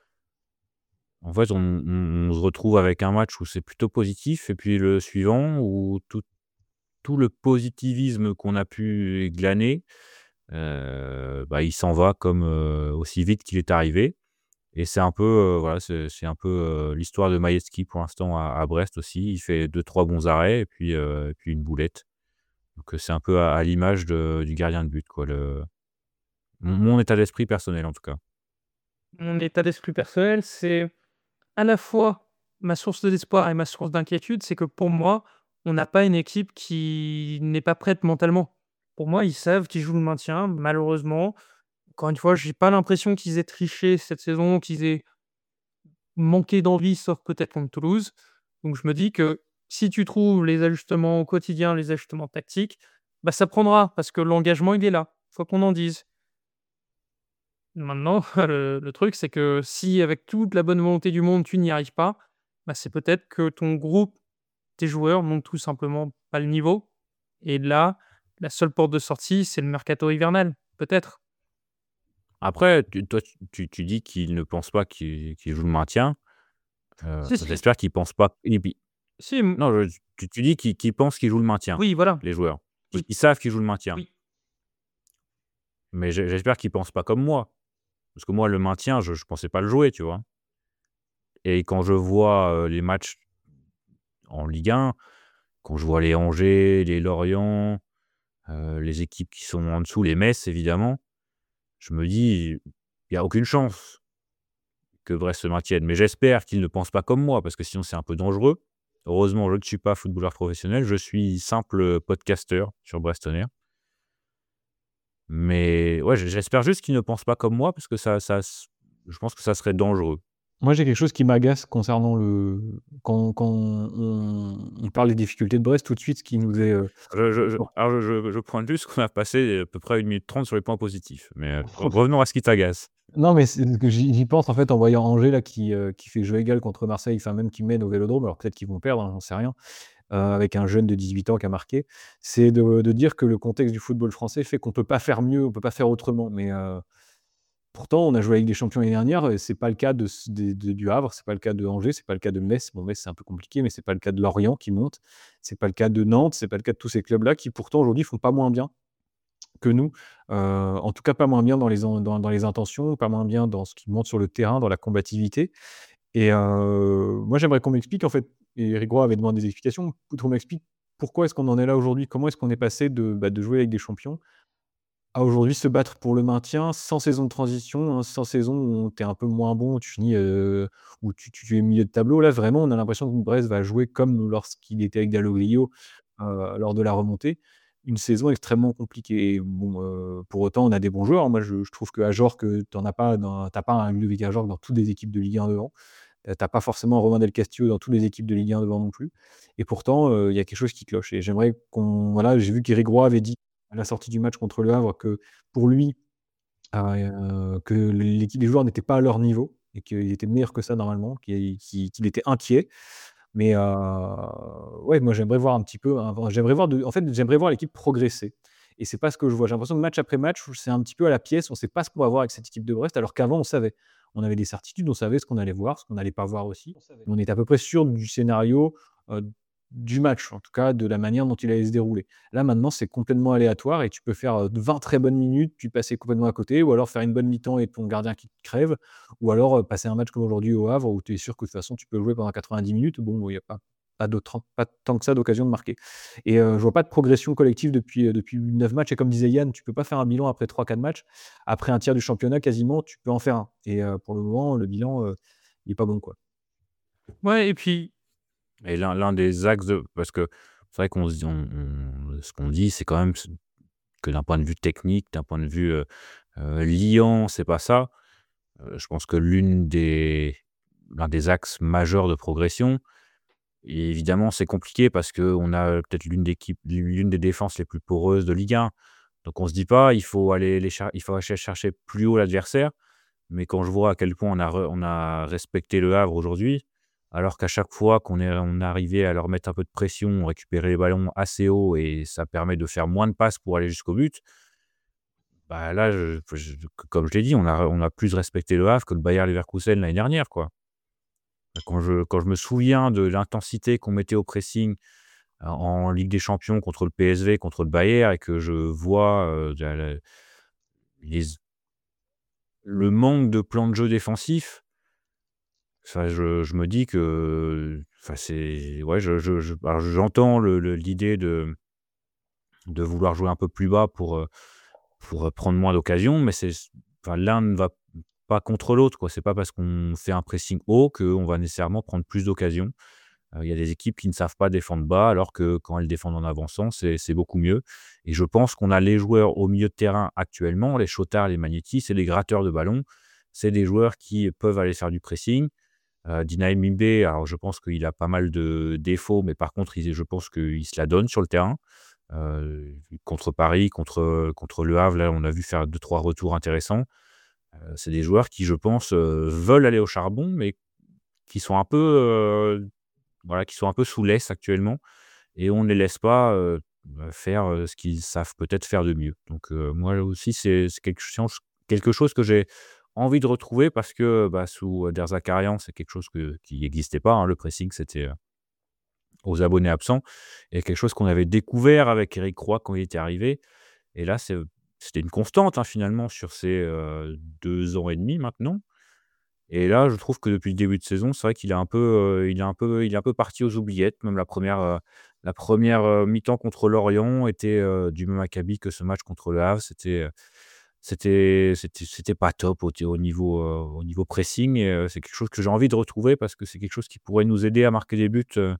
en fait, on on on se retrouve avec un match où c'est plutôt positif et puis le suivant où tout tout le positivisme qu'on a pu glaner, heu, bah, il s'en va comme, heu, aussi vite qu'il est arrivé et c'est un peu, heu, voilà, c'est c'est un peu, heu, l'histoire de Maïeski pour l'instant à à Brest aussi. Il fait deux trois bons arrêts et puis, heu, et puis une boulette. Donc, heu, c'est un peu à à l'image de du gardien de but quoi, le mon mon état d'esprit personnel en tout cas.
Mon état d'esprit personnel, c'est à la fois ma source d'espoir et ma source d'inquiétude, c'est que pour moi, on n'a pas une équipe qui n'est pas prête mentalement. Pour moi, ils savent qu'ils jouent le maintien. Malheureusement, encore une fois, j'ai pas l'impression qu'ils aient triché cette saison, qu'ils aient manqué d'envie, sauf peut-être contre Toulouse. Donc je me dis que si tu trouves les ajustements au quotidien, les ajustements tactiques, bah, ça prendra parce que l'engagement, il est là, faut qu'on en dise. Maintenant, le le truc, c'est que si avec toute la bonne volonté du monde, tu n'y arrives pas, bah, c'est peut-être que ton groupe, tes joueurs n'ont tout simplement pas le niveau et là, la seule porte de sortie, c'est le mercato hivernal, peut-être.
Après, tu toi, tu tu tu dis qu'ils ne pensent pas qu'ils qu'ils jouent le maintien. Heu,
Si, si,
j'espère qu'ils pensent pas et puis
si, mmh,
non, je tu tu dis qu'ils qu'ils pensent qu'ils jouent le maintien,
oui, voilà,
les joueurs. Ils
qui
ils savent qu'ils jouent le maintien,
oui,
mais j'e j'espère qu'ils pensent pas comme moi. Parce que moi, le maintien, je je pensais pas le jouer, tu vois? Et quand je vois, heu, les matchs en Ligue un, quand je vois les Angers, les Lorient, heu, les équipes qui sont en dessous, les Metz évidemment, je me dis: «Il y a aucune chance que Brest se maintienne». Mais j'espère qu'ils ne pensent pas comme moi parce que sinon c'est un peu dangereux. Heureusement, je ne suis pas footballeur professionnel, je suis simple podcasteur sur Brest Tonnerre. Mais ouais, j j'espère juste qu'ils ne pensent pas comme moi parce que ça ça s je pense que ça serait dangereux.
Moi, j'ai quelque chose qui m'agace concernant le quand quand on on parle des difficultés de Brest, tout de suite, ce qui nous est, heu,
Je je je
bon,
alors je je je pointe juste qu'on a passé à peu près une minute trente sur les points positifs, mais heu, re revenons à ce qui t'agace.
non, mais c'est que j'y j'y pense, en fait, en voyant Angers là qui, heu, qui fait jeu égal contre Marseille, enfin même qui mène au Vélodrome, alors peut-être qu'ils vont perdre, hein, j'en sais rien, heu, avec un jeune de dix-huit ans qui a marqué. C'est de de dire que le contexte du football français fait qu'on peut pas faire mieux, on peut pas faire autrement, mais heu pourtant, on a joué avec des champions l'année dernière et c'est pas le cas de c des de du Havre, c'est pas le cas de Angers, c'est pas le cas de Metz. Bon, Metz, c'est un peu compliqué, mais c'est pas le cas de Lorient qui monte. C'est pas le cas de Nantes, c'est pas le cas de tous ces clubs-là qui pourtant aujourd'hui font pas moins bien que nous. Heu, en tout cas pas moins bien dans les en dans dans les intentions, pas moins bien dans ce qui monte sur le terrain, dans la combativité et heu, moi j'aimerais qu'on m'explique en fait et Eric Roy avait demandé des explications, qu'on m'explique pourquoi est-ce qu'on en est là aujourd'hui? Comment est-ce qu'on est passé de, bah, de jouer avec des champions à aujourd'hui se battre pour le maintien sans saison de transition, hein, sans saison où tu es un peu moins bon, où tu finis, heu, où tu tu es milieu de tableau. Là, vraiment, on a l'impression que Brest va jouer comme lorsqu'il était avec Dalloglio, heu, lors de la remontée. Une saison extrêmement compliquée et bon, heu, pour autant, on a des bons joueurs. Moi, je je trouve qu'Ajorc, heu, tu en as pas dans tu as pas un Ludovic Ajorc dans toutes les équipes de Ligue un devant. Heu, tu as pas forcément Romain Del Castillo dans toutes les équipes de Ligue un devant non plus et pourtant, heu, il y a quelque chose qui cloche et j'aimerais qu'on voilà, j'ai vu qu'Éric Roy avait dit à la sortie du match contre Le Havre que pour lui, heu, que l'équipe les joueurs n'étaient pas à leur niveau et qu'ils étaient meilleurs que ça normalement, qu'il qu'il qu'il était inquiet. Mais, heu, ouais, moi j'aimerais voir un petit peu un j'aimerais voir de en fait, j'aimerais voir l'équipe progresser et c'est pas ce que je vois. J'ai l'impression que match après match, c'est un petit peu à la pièce, on sait pas ce qu'on va voir avec cette équipe de Brest alors qu'avant on savait. On avait des certitudes, on savait ce qu'on allait voir, ce qu'on allait pas voir aussi. On était à peu près sûr du scénario, heu, du match, en tout cas de la manière dont il allait se dérouler. Là maintenant, c'est complètement aléatoire et tu peux faire, heu, vingt très bonnes minutes, puis passer complètement à côté ou alors faire une bonne mi-temps et ton gardien qui te crève ou alors, heu, passer un match comme aujourd'hui au Havre où tu es sûr que de toute façon tu peux jouer pendant quatre-vingt-dix minutes. Bon, il y a pas pas d'autant pas tant que ça d'occasion de marquer et heu, je vois pas de progression collective depuis, heu, depuis neuf matchs et comme disait Yann, tu peux pas faire un bilan après trois quatre matchs. Après un tiers du championnat quasiment, tu peux en faire un et heu, pour le moment, le bilan, heu, il est pas bon, quoi.
ouais et puis
Et l'un l'un des axes de parce que c'est vrai qu'on se dit on on ce qu'on dit, c'est quand même s que d'un point de vue technique, d'un point de vue, heu heu, liant, c'est pas ça. Heu, je pense que l'une des l'un des axes majeurs de progression et évidemment, c'est compliqué parce qu'on a peut-être l'une d'équipe l'une des défenses les plus poreuses de Ligue un. Donc on se dit pas: «Il faut aller les cher il faut aller chercher plus haut l'adversaire». Mais quand je vois à quel point on a re on a respecté Le Havre aujourd'hui, alors qu'à chaque fois qu'on est on est arrivé à leur mettre un peu de pression, on récupérait les ballons assez haut et ça permet de faire moins de passes pour aller jusqu'au but. Bah, là, je je comme je l'ai dit, on a on a plus respecté Le Havre que le Bayer Leverkusen l'année dernière, quoi. Quand je quand je me souviens de l'intensité qu'on mettait au pressing en en Ligue des Champions contre le P S V, contre le Bayer et que je vois, heu, la la les le manque de plan de jeu défensif. Enfin, je je me dis que, enfin, c'est ouais, je je je alors j'entends le le l'idée de de vouloir jouer un peu plus bas pour, heu, pour, heu, prendre moins d'occasions, mais c'est enfin, l'un ne va pas contre l'autre, quoi. C'est pas parce qu'on fait un pressing haut qu'on va nécessairement prendre plus d'occasions. Heu, il y a des équipes qui ne savent pas défendre bas, alors que quand elles défendent en avançant, c'est c'est beaucoup mieux et je pense qu'on a les joueurs au milieu de terrain actuellement, les Chotard, les Magnétis, c'est des gratteurs de ballon. C'est des joueurs qui peuvent aller faire du pressing. Heu, Dinaï Mimbe, alors je pense qu'il a pas mal de défauts, mais par contre, il je pense qu'il se la donne sur le terrain. Heu, contre Paris, contre, contre Le Havre, là, on a vu faire deux trois retours intéressants. Heu, c'est des joueurs qui, je pense, heu, veulent aller au charbon, mais qui sont un peu, heu, voilà, qui sont un peu sous l'ess actuellement et on ne les laisse pas, heu, bah, faire, heu, ce qu'ils savent peut-être faire de mieux. Donc, heu, moi aussi, c'est c'est quelque chose quelque chose que j'ai envie de retrouver parce que, bah, sous Der Zakarian, c'est quelque chose que qui n'existait pas, hein. Le pressing, c'était, heu, aux abonnés absents et quelque chose qu'on avait découvert avec Éric Roy quand il était arrivé et là, c'est, c'était une constante, hein, finalement sur ces, heu, deux ans et demi maintenant et là, je trouve que depuis le début de saison, c'est vrai qu'il est un peu, heu, il est un peu il est un peu parti aux oubliettes. Même la première re la première re mi-temps contre Lorient était, heu, du même acabit que ce match contre Le Havre. C'était, heu, c'était c'était c'était pas top au t au niveau, heu, au niveau pressing et heu, c'est quelque chose que j'ai envie de retrouver parce que c'est quelque chose qui pourrait nous aider à marquer des buts, heu,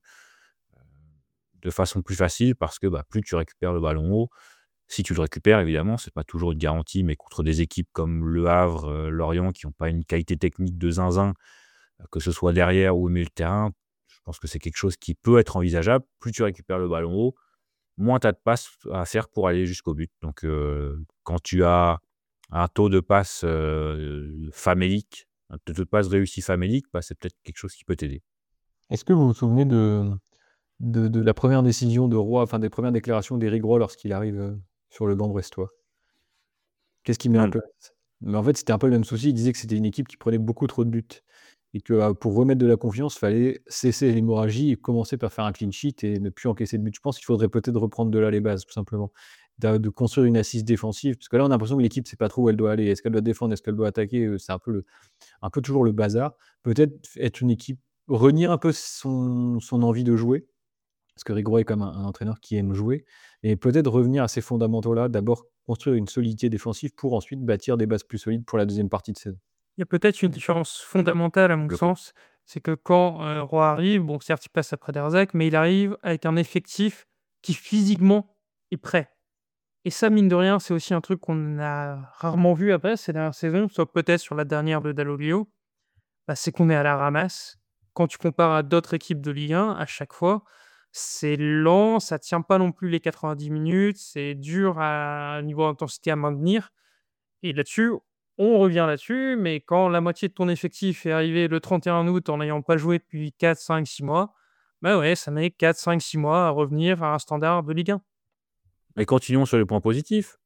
de façon plus facile parce que, bah, plus tu récupères le ballon haut, si tu le récupères évidemment, c'est pas toujours une garantie, mais contre des équipes comme Le Havre, heu, Lorient qui ont pas une qualité technique de zinzin, que ce soit derrière ou au milieu de terrain, je pense que c'est quelque chose qui peut être envisageable. Plus tu récupères le ballon haut, moins tu as de passes à faire pour aller jusqu'au but. Donc, heu, quand tu as un taux de passe, heu, famélique, un taux de passe réussi famélique, bah, c'est peut-être quelque chose qui peut t'aider.
Est-ce que vous vous souvenez de de de la première décision de Roy, enfin des premières déclarations d'Éric Roy lorsqu'il arrive, heu, sur le banc brestois? Qu'est-ce qu'il met en
Mmh.
place? Mais en fait, c'était un peu le même souci. Il disait que c'était une équipe qui prenait beaucoup trop de buts et que, heu, pour remettre de la confiance, fallait cesser l'hémorragie et commencer par faire un clean sheet et ne plus encaisser de buts. Je pense qu'il faudrait peut-être reprendre de là les bases, tout simplement. D'a de construire une assise défensive, parce que là, on a l'impression que l'équipe ne sait pas trop où elle doit aller. Est-ce qu'elle doit défendre? Est-ce qu'elle doit attaquer? Heu, c'est un peu le un peu toujours le bazar. Peut-être f être une équipe renier un peu son son envie de jouer, parce que Rigoureux est comme un un entraîneur qui aime jouer et peut-être revenir à ces fondamentaux-là. D'abord construire une solidité défensive pour ensuite bâtir des bases plus solides pour la deuxième partie de saison.
Il y a peut-être une différence fondamentale à mon
Je crois.
sens, c'est que quand, heu, Roy arrive, bon certes il passe après Derzac, mais il arrive avec un effectif qui physiquement est prêt et ça mine de rien, c'est aussi un truc qu'on a rarement vu après ces dernières saisons, sauf peut-être sur la dernière de Dall'Oglio, bah, c'est qu'on est à la ramasse. Quand tu compares à d'autres équipes de Ligue un, à chaque fois, c'est lent, ça tient pas non plus les quatre-vingt-dix minutes, c'est dur à niveau intensité à maintenir et là-dessus, on revient là-dessus, mais quand la moitié de ton effectif est arrivé le trente et un août en n'ayant pas joué depuis quatre, cinq, six mois, bah ouais, ça met quatre, cinq, six mois à revenir à un standard de Ligue un.
Et continuons sur les points positifs.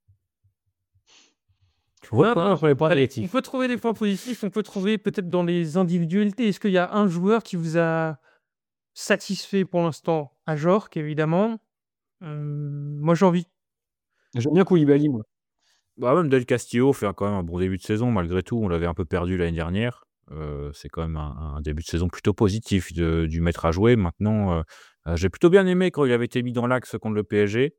Reprenons sur les points
Allez, on
négatifs.
peut trouver des points positifs, on peut trouver peut-être dans les individualités. Est-ce qu'il y a un joueur qui vous a satisfait pour l'instant? Ajorc, évidemment. Hem, moi, j'ai envie
J'aime bien Koulibaly, moi.
Bah, même Del Castillo fait un quand même un bon début de saison malgré tout. On l'avait un peu perdu l'année dernière. Heu, c'est quand même un un début de saison plutôt positif de du mettre à jouer. Maintenant, heu heu, j'ai plutôt bien aimé quand il avait été mis dans l'axe contre le P S G.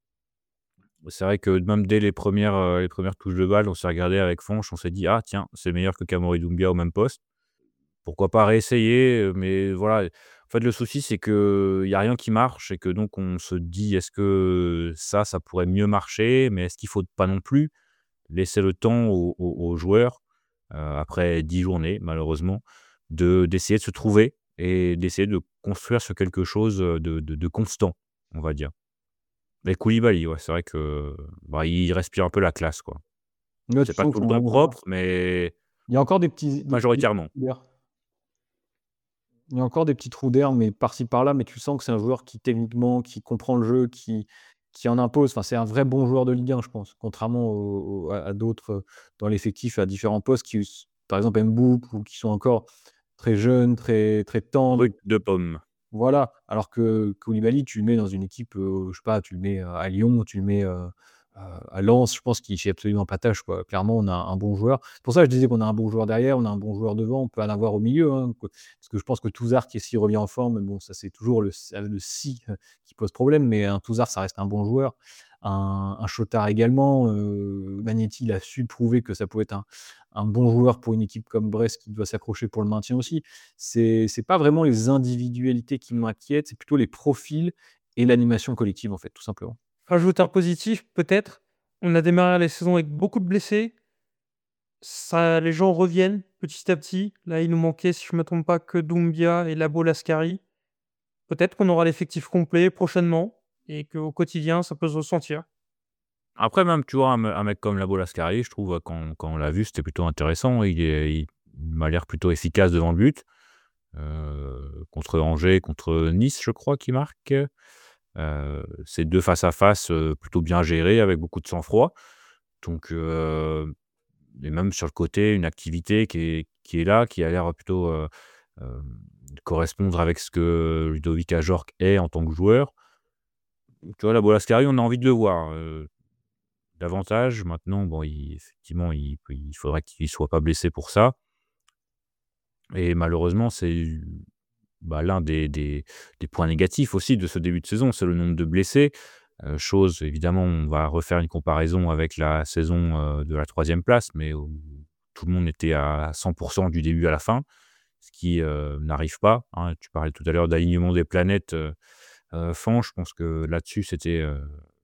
C'est vrai que même dès les premières res les premières touches de balle, on s'est regardé avec Fonch, on s'est dit: «Ah tiens, c'est meilleur que Kamori Doumbia au même poste». Pourquoi pas réessayer, heu, mais voilà. En fait, le souci, c'est qu'il y a rien qui marche et que donc on se dit: «Est-ce que ça, ça pourrait mieux marcher?» mais est-ce qu'il faut pas non plus laisser le temps aux aux aux joueurs, heu, après dix journées malheureusement, de d'essayer de se trouver et d'essayer de construire sur quelque chose, heu, de de de constant, on va dire. Mais Koulibaly, ouais, c'est vrai que, bah, il respire un peu la classe, quoi.
Là, tu
C'est pas
sens que
tout
c'est
le
un
temps
bon joueur.
propre, mais
Il y a encore des petits des petits
majoritairement.
trous d'air. Il y a encore des petits trous d'air, mais par-ci par-là, mais tu sens que c'est un joueur qui techniquement, qui comprend le jeu, qui qui en impose. Enfin, c'est un vrai bon joueur de Ligue un, je pense, contrairement au au à à d'autres, heu, dans l'effectif à différents postes qui s par exemple Mboup ou qui sont encore très jeunes, très très tendres.
Brut de pomme.
Voilà, alors que Koulibaly, tu le mets dans une équipe, heu, je sais pas, tu le mets, heu, à Lyon, tu le mets, heu, heu, à Lens, je pense qu'il fait absolument pas tâche, quoi. Clairement, on a un bon joueur. C'est pour ça que je disais qu'on a un bon joueur derrière, on a un bon joueur devant, on peut en avoir au milieu, hein, que parce que je pense que Touzard qui s'il revient en forme, bon, ça c'est toujours le s le si, heu, qui pose problème, mais un Touzard, ça reste un bon joueur. Un un Chotard également, heu, Magnetti, il a su prouver que ça pouvait être un un bon joueur pour une équipe comme Brest qui doit s'accrocher pour le maintien aussi. C'est c'est pas vraiment les individualités qui m'inquiètent, c'est plutôt les profils et l'animation collective, en fait, tout simplement.
rajouter un positif, peut-être. On a démarré la saison avec beaucoup de blessés. Ça les gens reviennent, petit à petit. Là, il nous manquait, si je ne me trompe pas, que Doumbia et Labo Lascari. Peut-être qu'on aura l'effectif complet prochainement et qu'au quotidien, ça peut se ressentir.
Après, même, tu vois, un, me- un mec comme Labo Lascari, je trouve, euh, quand, quand on l'a vu, c'était plutôt intéressant. Il, est, il, il m'a l'air plutôt efficace devant le but. Euh, contre Angers, contre Nice, je crois, qu'il marque. Euh, c'est deux face à face euh, plutôt bien gérés, avec beaucoup de sang-froid. Donc, euh, et même sur le côté, une activité qui est, qui est là, qui a l'air plutôt euh, euh, correspondre avec ce que Ludovic Ajorc est en tant que joueur. Tu vois, Labo Lascari, on a envie de le voir euh, davantage. Maintenant, bon, il- effectivement, il, il faudrait qu'il ne soit pas blessé pour ça. Et malheureusement, c'est bah, l'un des, des- des points négatifs aussi de ce début de saison, c'est le nombre de blessés. Euh, chose, évidemment, on va refaire une comparaison avec la saison euh, de la troisième place, mais où tout le monde était à cent pour cent du début à la fin, ce qui euh, n'arrive pas, hein. Tu parlais tout à l'heure d'alignement des planètes. Euh, euh, Fan, je pense que là-dessus, c'était... euh,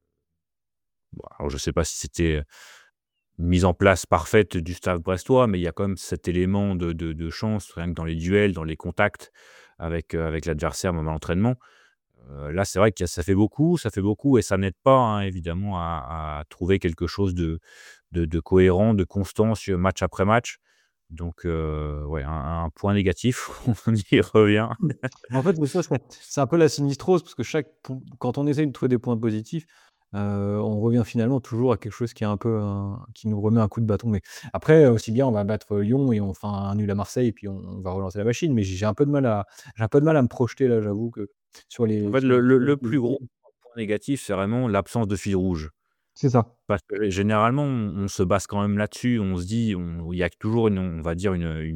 bon, alors, je ne sais pas si c'était une mise en place parfaite du staff brestois, mais il y a quand même cet élément de, de- de chance, rien que dans les duels, dans les contacts avec, euh, avec l'adversaire au moment de l'entraînement. Euh, là, c'est vrai que ça fait beaucoup, ça fait beaucoup et ça n'aide pas, hein, évidemment, à, à trouver quelque chose de, de, de cohérent, de constant sur match après match. Donc, euh, ouais, un, un point négatif, on y revient.
En fait, mais ça, c'est c'est un peu la sinistrose parce que chaque pou quand on essaye de trouver des points positifs, heu, on revient finalement toujours à quelque chose qui est un peu un qui nous remet un coup de bâton. Mais après, aussi bien on va battre Lyon et on fera un nul à Marseille et puis on on va relancer la machine. Mais j'ai j'ai un peu de mal à j'ai un peu de mal à me projeter là, j'avoue que sur
En
les
fait,
sur
le,
les
le-
sur
le
les
plus gros point négatif, c'est vraiment l'absence de fil rouge.
c'est ça.
Parce que généralement, on on se base quand même là-dessus. On se dit, on il y a toujours une, on va dire une, une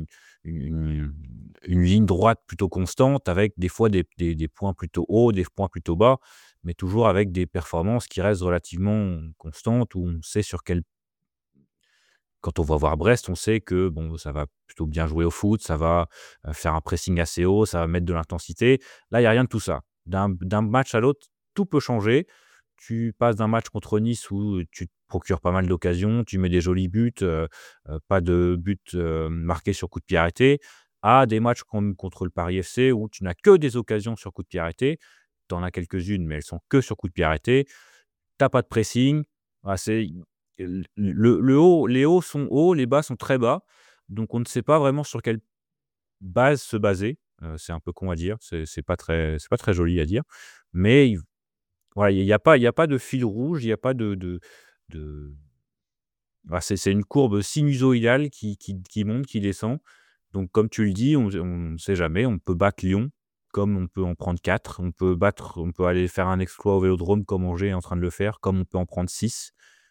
une une ligne droite plutôt constante avec des fois des des des points plutôt hauts, des points plutôt bas, mais toujours avec des performances qui restent relativement constantes, où on sait sur quel quand on va voir Brest, on sait que, bon, ça va plutôt bien jouer au foot, ça va, heu, faire un pressing assez haut, ça va mettre de l'intensité. Là, il y a rien de tout ça. D'un d'un match à l'autre, tout peut changer. Tu passes d'un match contre Nice où tu te procures pas mal d'occasions, tu mets des jolis buts, heu heu, pas de buts, heu, marqués sur coup de pied arrêté, à des matchs comme contre le Paris F C où tu n'as que des occasions sur coup de pied arrêté. Tu en as quelques-unes, mais elles sont que sur coup de pied arrêté. T'as pas de pressing. Ah, c'est le le haut les hauts sont hauts, les bas sont très bas, donc on ne sait pas vraiment sur quelle base se baser. Heu, c'est un peu con à dire, c'est c'est pas très c'est pas très joli à dire, mais il voilà, il y a pas il y a pas de fil rouge, il y a pas de de de bah, c'est c'est une courbe sinusoïdale qui qui qui monte, qui descend. Donc comme tu le dis, on ne sait jamais, on peut battre Lyon, comme on peut en prendre quatre. On peut battre on peut aller faire un exploit au Vélodrome comme Angers est en train de le faire, comme on peut en prendre six.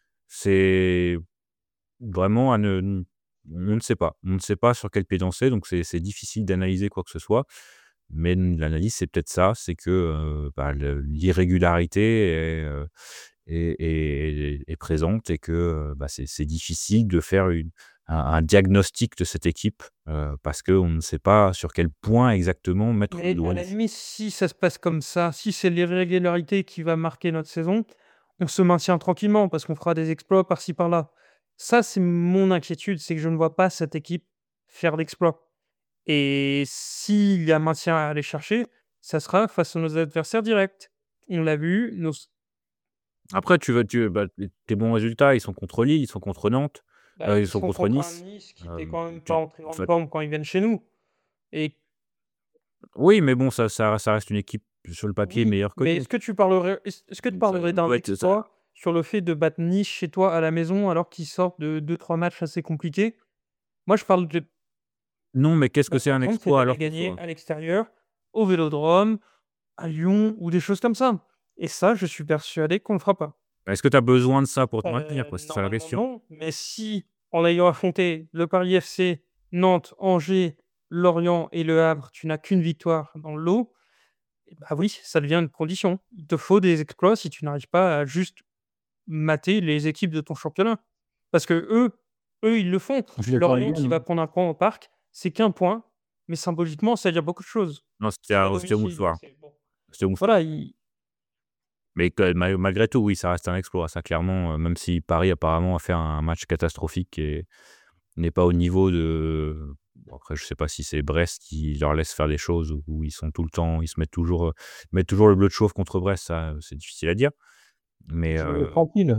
C'est vraiment à ne on ne sait pas. On ne sait pas sur quel pied danser, donc c'est c'est difficile d'analyser quoi que ce soit. Mais l'analyse, c'est peut-être ça, c'est que, heu, bah, le l'irrégularité est, heu, est est est présente et que, heu, bah, c'est c'est difficile de faire une un un diagnostic de cette équipe, heu, parce qu'on ne sait pas sur quel point exactement mettre le
Mais
doigt
à la
dessus.
limite, si ça se passe comme ça, si c'est l'irrégularité qui va marquer notre saison, on se maintient tranquillement parce qu'on fera des exploits par-ci par-là. Ça, c'est mon inquiétude, c'est que je ne vois pas cette équipe faire d'exploits. Et s'il y a maintien à aller chercher, ça sera face à nos adversaires directs. On l'a vu, nos
Après tu veux tu bah, tes tes bons résultats, ils sont contre Lille, ils sont contre Nantes,
bah,
heu, ils
ils
sont
sont
contre
contre un
Nice.
Nice qui était
Hem,
quand même pas
tu
en très
en
grande
fait
forme quand ils viennent chez nous. Et
oui, mais bon, ça ça ça reste une équipe sur le papier
oui,
meilleure que
mais
nous.
est-ce que tu parlerais est-ce est-ce que tu
Ça
parlerais
ça
d'un
peut être ça
exploit sur le fait de battre Nice chez toi à la maison alors qu'ils sortent de deux trois matchs assez compliqués? Moi, je parle de
non, mais qu'est-ce que
bah,
c'est
par
un
exemple, c'est
exploit
d'aller
alors pour
gagner
toi?
à l'extérieur, au Vélodrome, à Lyon ou des choses comme ça. Et ça, je suis persuadé qu'on le fera pas.
Est-ce que tu as besoin de ça pour te maintenir,
Heu,
quoi? C'est ça la
normalement
question.
non, mais si en ayant affronté le Paris F C, Nantes, Angers, Lorient et Le Havre, tu n'as qu'une victoire dans le lot, et bah, oui, ça devient une condition. Il te faut des exploits si tu n'arrives pas à juste mater les équipes de ton championnat. Parce qu'eux, eux, ils le font.
Je suis d'accord avec
Lorient qui
Yann,
va prendre un point au parc, c'est qu'un point, mais symboliquement, ça veut dire beaucoup de choses.
Non, c'était
C'est
à
à
c'était au
domicile, donc
Moustoir.
c'est bon.
C'était au Moustoir.
Voilà, ils
Mais que mal malgré tout, oui, ça reste un exploit, ça clairement, heu, même si Paris apparemment a fait un match catastrophique et n'est pas au niveau de. Bon, après, je sais pas si c'est Brest qui leur laisse faire des choses où, où ils sont tout le temps, ils se mettent toujours, euh, ils mettent toujours le bleu de chauffe contre Brest, ça, euh, c'est difficile à dire. Mais
Qui nous laisse
euh,
tranquille.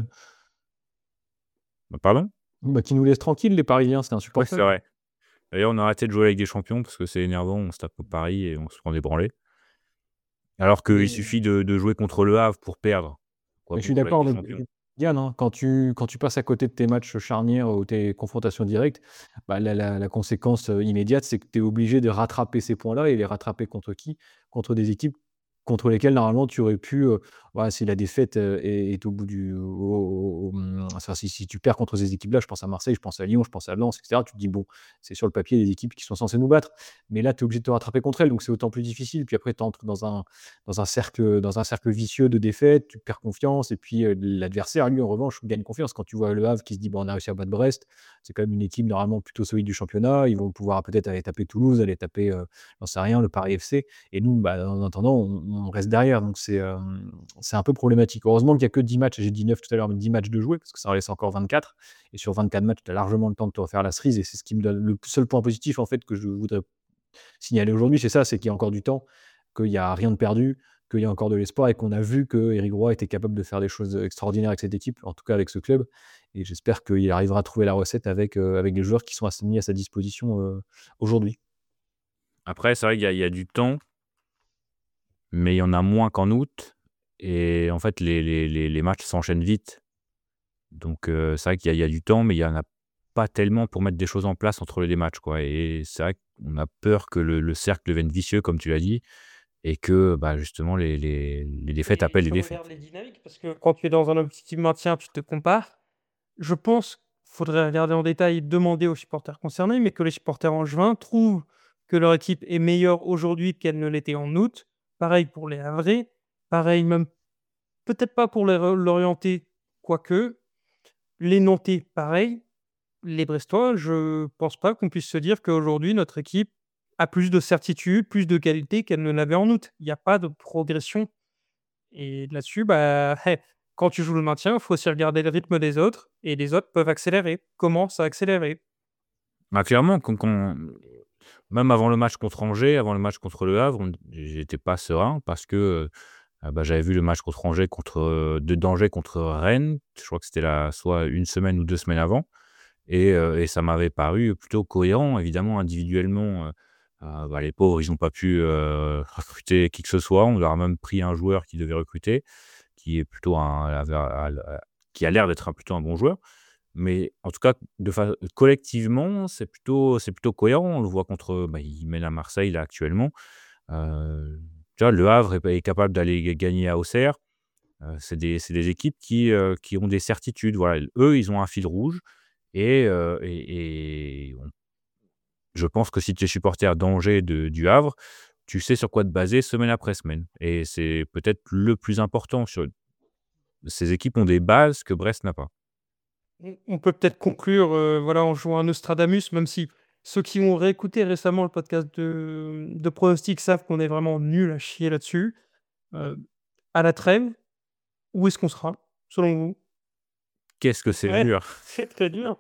pardon?
Bah, qui nous laisse tranquille, les Parisiens, c'est
Ouais, c'est
insupportable.
vrai. D'ailleurs, on a arrêté de jouer avec des champions parce que c'est énervant, on se tape au Paris et on se prend des branlées. Alors qu'il
Mais,
suffit de, de jouer contre le Havre pour perdre. Quoi,
mais je suis
pour la Ligue
d'accord
des
avec
Champions.
Yann, hein, quand tu, quand tu passes à côté de tes matchs charnières ou tes confrontations directes, bah, la, la- la conséquence euh, immédiate, c'est que tu es obligé de rattraper ces points-là et les rattraper contre qui? Contre des équipes contre lesquelles, normalement, tu aurais pu, euh, voilà, si la défaite euh, est, est au bout du. au- au- au- hum, enfin, si, si tu perds contre ces équipes-là, je pense à Marseille, je pense à Lyon, je pense à Lens, et cetera, tu te dis, bon, c'est sur le papier des équipes qui sont censées nous battre. Mais là, tu es obligé de te rattraper contre elles, donc c'est autant plus difficile. Puis après, tu entres dans un, dans un cercle, dans un cercle vicieux de défaites, tu perds confiance, et puis euh, l'adversaire, lui, en revanche, gagne confiance. Quand tu vois Le Havre qui se dit, bon, on a réussi à battre Brest, c'est quand même une équipe normalement plutôt solide du championnat, ils vont pouvoir peut-être aller taper Toulouse, aller taper, euh, j'en sais rien, le Paris F C, et nous, bah, en attendant, on, on reste derrière, donc c'est euh, c'est un peu problématique. Heureusement qu'il n'y a que dix matchs, j'ai dit neuf tout à l'heure, mais dix matchs de jouer, parce que ça en laisse encore vingt-quatre, et sur vingt-quatre matchs, tu as largement le temps de te refaire la cerise, et c'est ce qui me donne le seul point positif, en fait, que je voudrais signaler aujourd'hui, c'est ça, c'est qu'il y a encore du temps, qu'il n'y a rien de perdu, qu'il y a encore de l'espoir et qu'on a vu que Eric Roy était capable de faire des choses extraordinaires avec cette équipe, en tout cas avec ce club. Et j'espère qu'il arrivera à trouver la recette avec, euh, avec les joueurs qui sont mis à sa disposition euh, aujourd'hui.
Après, c'est vrai qu'il y, a- il y a du temps, mais il y en a moins qu'en août. Et en fait, les, les, les, les matchs s'enchaînent vite. Donc, euh, c'est vrai qu'il y a, il y a du temps, mais il n'y en a pas tellement pour mettre des choses en place entre les deux matchs, quoi. Et c'est vrai qu'on a peur que le, le cercle devienne vicieux, comme tu l'as dit, et que bah, justement les, les, les défaites
Et
appellent les
tu
défaites.
regardes les dynamiques parce que quand tu es dans un objectif maintien, tu te compares. Je pense qu'il faudrait regarder en détail et demander aux supporters concernés, mais que les supporters angevins trouvent que leur équipe est meilleure aujourd'hui qu'elle ne l'était en août. Pareil pour les Havrais, pareil même peut-être pas pour les Re- Lorientais, quoique. Les Nantais, pareil. Les Brestois, je pense pas qu'on puisse se dire qu'aujourd'hui, notre équipe a plus de certitude, plus de qualité qu'elle ne l'avait en août. Il n'y a pas de progression. Et là-dessus, bah, hé, quand tu joues le maintien, il faut aussi regarder le rythme des autres. Et les autres peuvent accélérer, commencent à accélérer.
Bah, clairement, quand, quand- même avant le match contre Angers, avant le match contre Le Havre, on- j'étais pas serein parce que euh, bah, j'avais vu le match contre Angers, contre, euh, de danger contre Rennes. Je crois que c'était la, soit une semaine ou deux semaines avant. Et, euh, et ça m'avait paru plutôt cohérent, évidemment, individuellement. euh, euh, bah, les pauvres, ils n'ont pas pu euh, recruter qui que ce soit. On leur a même pris un joueur qui devait recruter, qui est plutôt un, avait- a- a- qui a l'air d'être un- plutôt un bon joueur. Mais en tout cas, de fa- collectivement, c'est plutôt, c'est plutôt cohérent. On le voit contre, bah, ils mènent à Marseille là actuellement. Euh, tu vois, Le Havre est, est capable d'aller ga- gagner à Auxerre. Euh, c'est des, c'est des équipes qui, euh, qui ont des certitudes. Voilà, eux, ils ont un fil rouge. Et, euh, et, et on- je pense que si tu es supporter d'Angers, de, du Havre, tu sais sur quoi te baser semaine après semaine. Et c'est peut-être le plus important. Sur... Ces équipes ont des bases que Brest n'a pas.
On on peut peut-être conclure euh, voilà, en jouant un Nostradamus, même si ceux qui ont réécouté récemment le podcast de, de Pronostic savent qu'on est vraiment nul à chier là-dessus. Euh, à la trêve, où est-ce qu'on sera, selon vous?
Qu'est-ce que c'est
Ouais,
dur.
c'est très dur.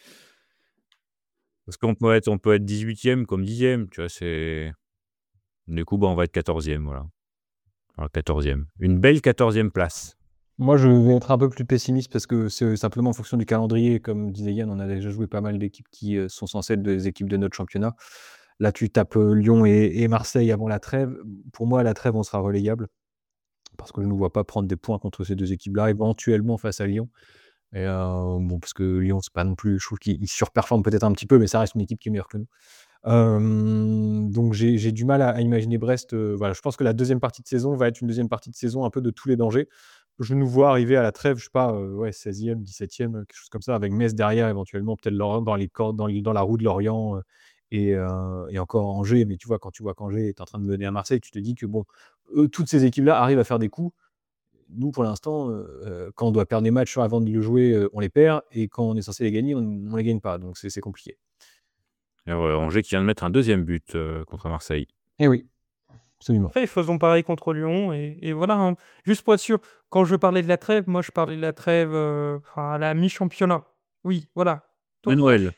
Parce qu'on peut être, on peut être dix-huitième comme dixième. Tu vois, c'est... Du coup, bah, on va être quatorzième. Voilà. Alors, quatorzième. Une belle quatorzième place.
Moi, je vais être un peu plus pessimiste parce que c'est simplement en fonction du calendrier. Comme disait Yann, on a déjà joué pas mal d'équipes qui euh, sont censées être des équipes de notre championnat. Là, tu tapes euh, Lyon et, et Marseille avant la trêve. Pour moi, à la trêve, on sera relégable parce que je ne vois pas prendre des points contre ces deux équipes-là, éventuellement face à Lyon. Et euh, bon, parce que Lyon, c'est pas non plus. Je trouve qu'ils ils surperforment peut-être un petit peu, mais ça reste une équipe qui est meilleure que nous. Euh, donc j'ai j'ai du mal à, à imaginer Brest. euh, voilà, je pense que la deuxième partie de saison va être une deuxième partie de saison un peu de tous les dangers. Je nous vois arriver à la trêve, je sais pas, euh, ouais, seizième, dix-septième, quelque chose comme ça, avec Metz derrière éventuellement, peut-être Lorient dans, les cordes, dans, les- dans la roue de Lorient euh, et, euh, et encore Angers. Mais tu vois, quand tu vois qu'Angers est en train de mener à Marseille, tu te dis que bon, eux, toutes ces équipes-là arrivent à faire des coups. Nous, pour l'instant, euh, euh, quand on doit perdre des matchs avant de les jouer, euh, on les perd, et quand on est censé les gagner, on ne les gagne pas. Donc c'est c'est compliqué.
Et, euh, Angers qui vient de mettre un deuxième but euh, contre Marseille.
Et oui, absolument.
Après, faisons pareil contre Lyon. Et, et voilà, hein. Juste pour être sûr, quand je parlais de la trêve, moi je parlais de la trêve euh, enfin, à la mi-championnat. Oui, voilà. Toi,
À Noël.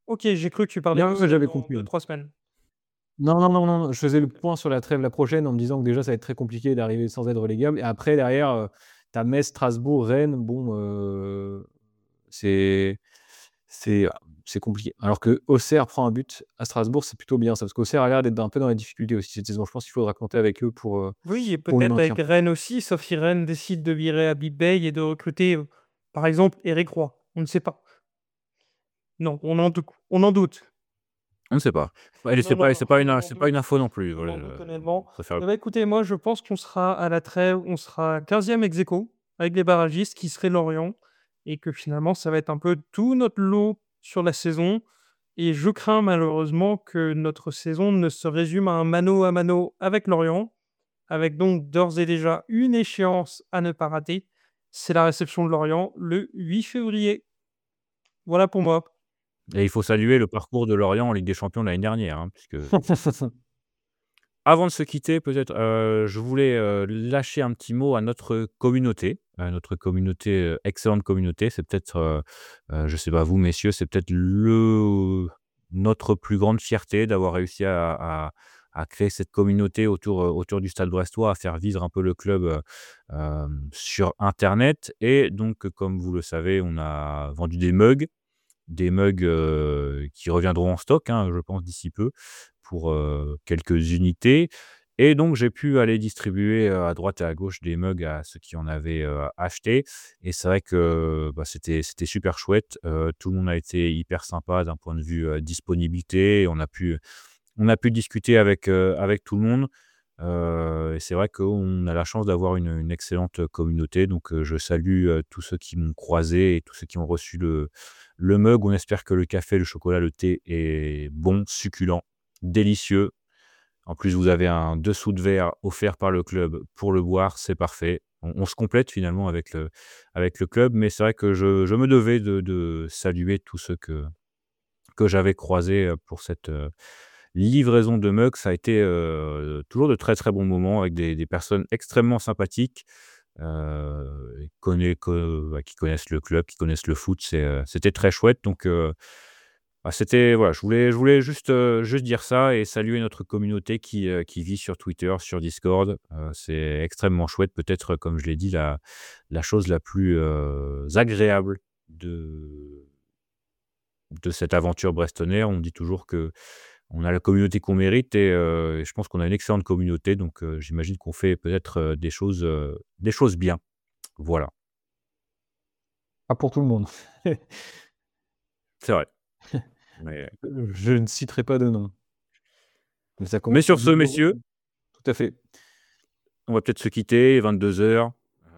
Ok, j'ai cru que tu parlais
Non,
de
ouais, j'avais
dans
compris.
deux,
ouais.
trois semaines.
Non, non, non, non, je faisais le point sur la trêve la prochaine en me disant que déjà ça va être très compliqué d'arriver sans être relégable. Et après, derrière, euh, t'as Metz, Strasbourg, Rennes. Bon, euh, c'est c'est c'est compliqué. Alors que Auxerre prend un but à Strasbourg, c'est plutôt bien ça, parce qu'Auxerre a l'air d'être un peu dans la difficulté aussi cette saison. Je pense qu'il faudra compter avec eux pour, euh,
Oui, et
pour le
peut-être
maintien.
avec Rennes aussi, sauf si Rennes décide de virer Habib Bey et de recruter, euh, par exemple, Eric Roy. On ne sait pas. Non, on en, dou- on en doute.
On ne sait pas. Ouais,
Non,
c'est
non,
pas, c'est pas
on
une,
en
c'est pas une
doute.
info non plus.
On
Voilà,
en doute
je
honnêtement.
préfère.
Eh ben, écoutez, moi, je pense qu'on sera à la trêve, on sera quinzième ex aequo avec les barragistes qui seraient Lorient et que finalement, ça va être un peu tout notre lot sur la saison. Et je crains malheureusement que notre saison ne se résume à un mano à mano avec Lorient, avec donc d'ores et déjà une échéance à ne pas rater. C'est la réception de Lorient le huit février. Voilà pour moi.
Et il faut saluer le parcours de Lorient en Ligue des Champions de l'année dernière, hein, puisque avant de se quitter, peut-être, euh, je voulais euh, lâcher un petit mot à notre communauté, à notre communauté, euh, excellente communauté. C'est peut-être, euh, euh, je sais pas vous, messieurs, c'est peut-être le notre plus grande fierté d'avoir réussi à, à- à créer cette communauté autour, euh, autour du Stade Brestois, à faire vivre un peu le club euh, euh, sur Internet. Et donc, comme vous le savez, on a vendu des mugs, des mugs euh, qui reviendront en stock, hein, je pense, d'ici peu, pour euh, quelques unités. Et donc, j'ai pu aller distribuer euh, à droite et à gauche des mugs à ceux qui en avaient euh, acheté. Et c'est vrai que bah, c'était, c'était super chouette. Euh, tout le monde a été hyper sympa d'un point de vue euh, disponibilité. On a pu, on a pu discuter avec, euh, avec tout le monde. Euh, et c'est vrai qu'on a la chance d'avoir une, une excellente communauté. Donc, euh, je salue euh, tous ceux qui m'ont croisé et tous ceux qui ont reçu le, le mug. On espère que le café, le chocolat, le thé est bon, succulent, délicieux. En plus, vous avez un dessous de verre offert par le club pour le boire. C'est parfait. On, on se complète finalement avec le, avec le club. Mais c'est vrai que je, je me devais de, de saluer tous ceux que, que j'avais croisés euh, pour cette euh, livraison de mugs. Ça a été euh, toujours de très très bons moments avec des, des personnes extrêmement sympathiques euh, et connaît- co- bah, qui connaissent le club, qui connaissent le foot. C'est, euh, c'était très chouette. Donc, euh, bah, c'était, voilà, je voulais, je voulais juste, euh, juste dire ça et saluer notre communauté qui, euh, qui vit sur Twitter, sur Discord. Euh, c'est extrêmement chouette. Peut-être, comme je l'ai dit, la, la chose la plus euh, agréable de, de cette aventure brestonnaire. On dit toujours que on a la communauté qu'on mérite et, euh, et je pense qu'on a une excellente communauté. Donc, euh, j'imagine qu'on fait peut-être euh, des choses, euh, des choses bien. Voilà,
Pas pour tout le monde.
c'est vrai. Mais,
Je ne citerai pas de nom. Mais ça
mais
commence
sur
à
ce,
devenir-
messieurs,
Tout à fait.
on va peut-être se quitter, vingt-deux heures.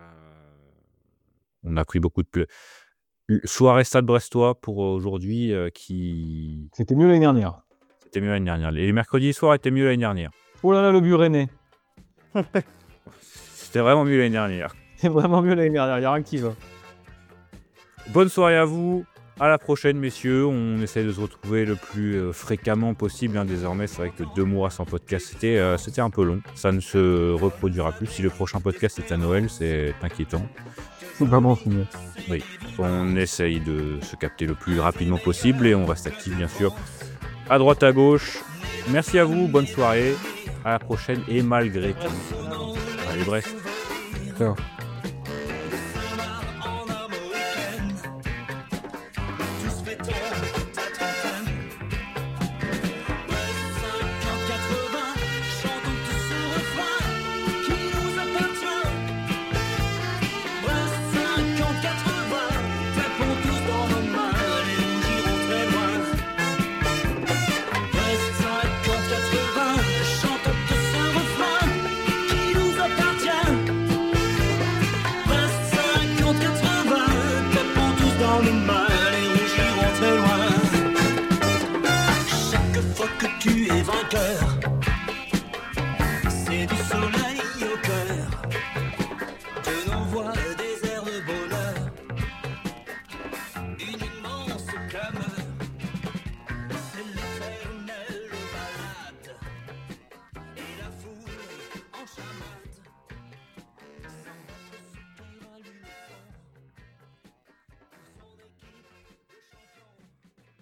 On a pris beaucoup de plaisir. Soirée Stade Brestois pour aujourd'hui euh, qui...
C'était mieux l'année dernière.
C'était mieux l'année dernière. Les mercredis soirs étaient mieux l'année dernière.
Oh là là, le but rennais.
C'était vraiment mieux l'année dernière.
C'est vraiment mieux l'année dernière. Il n'y a rien qui va.
Bonne soirée à vous. À la prochaine, messieurs. On essaie de se retrouver le plus euh, fréquemment possible. hein. Désormais, c'est vrai que deux mois sans podcast, c'était, euh, c'était un peu long. Ça ne se reproduira plus. Si le prochain podcast est à Noël, c'est inquiétant.
C'est pas bon signe.
Oui, on essaye de se capter le plus rapidement possible et on reste actif, bien sûr, à droite, à gauche. Merci à vous, bonne soirée. À la prochaine et malgré tout. Allez, Brest.
Ciao.
Chaque fois que tu es vainqueur,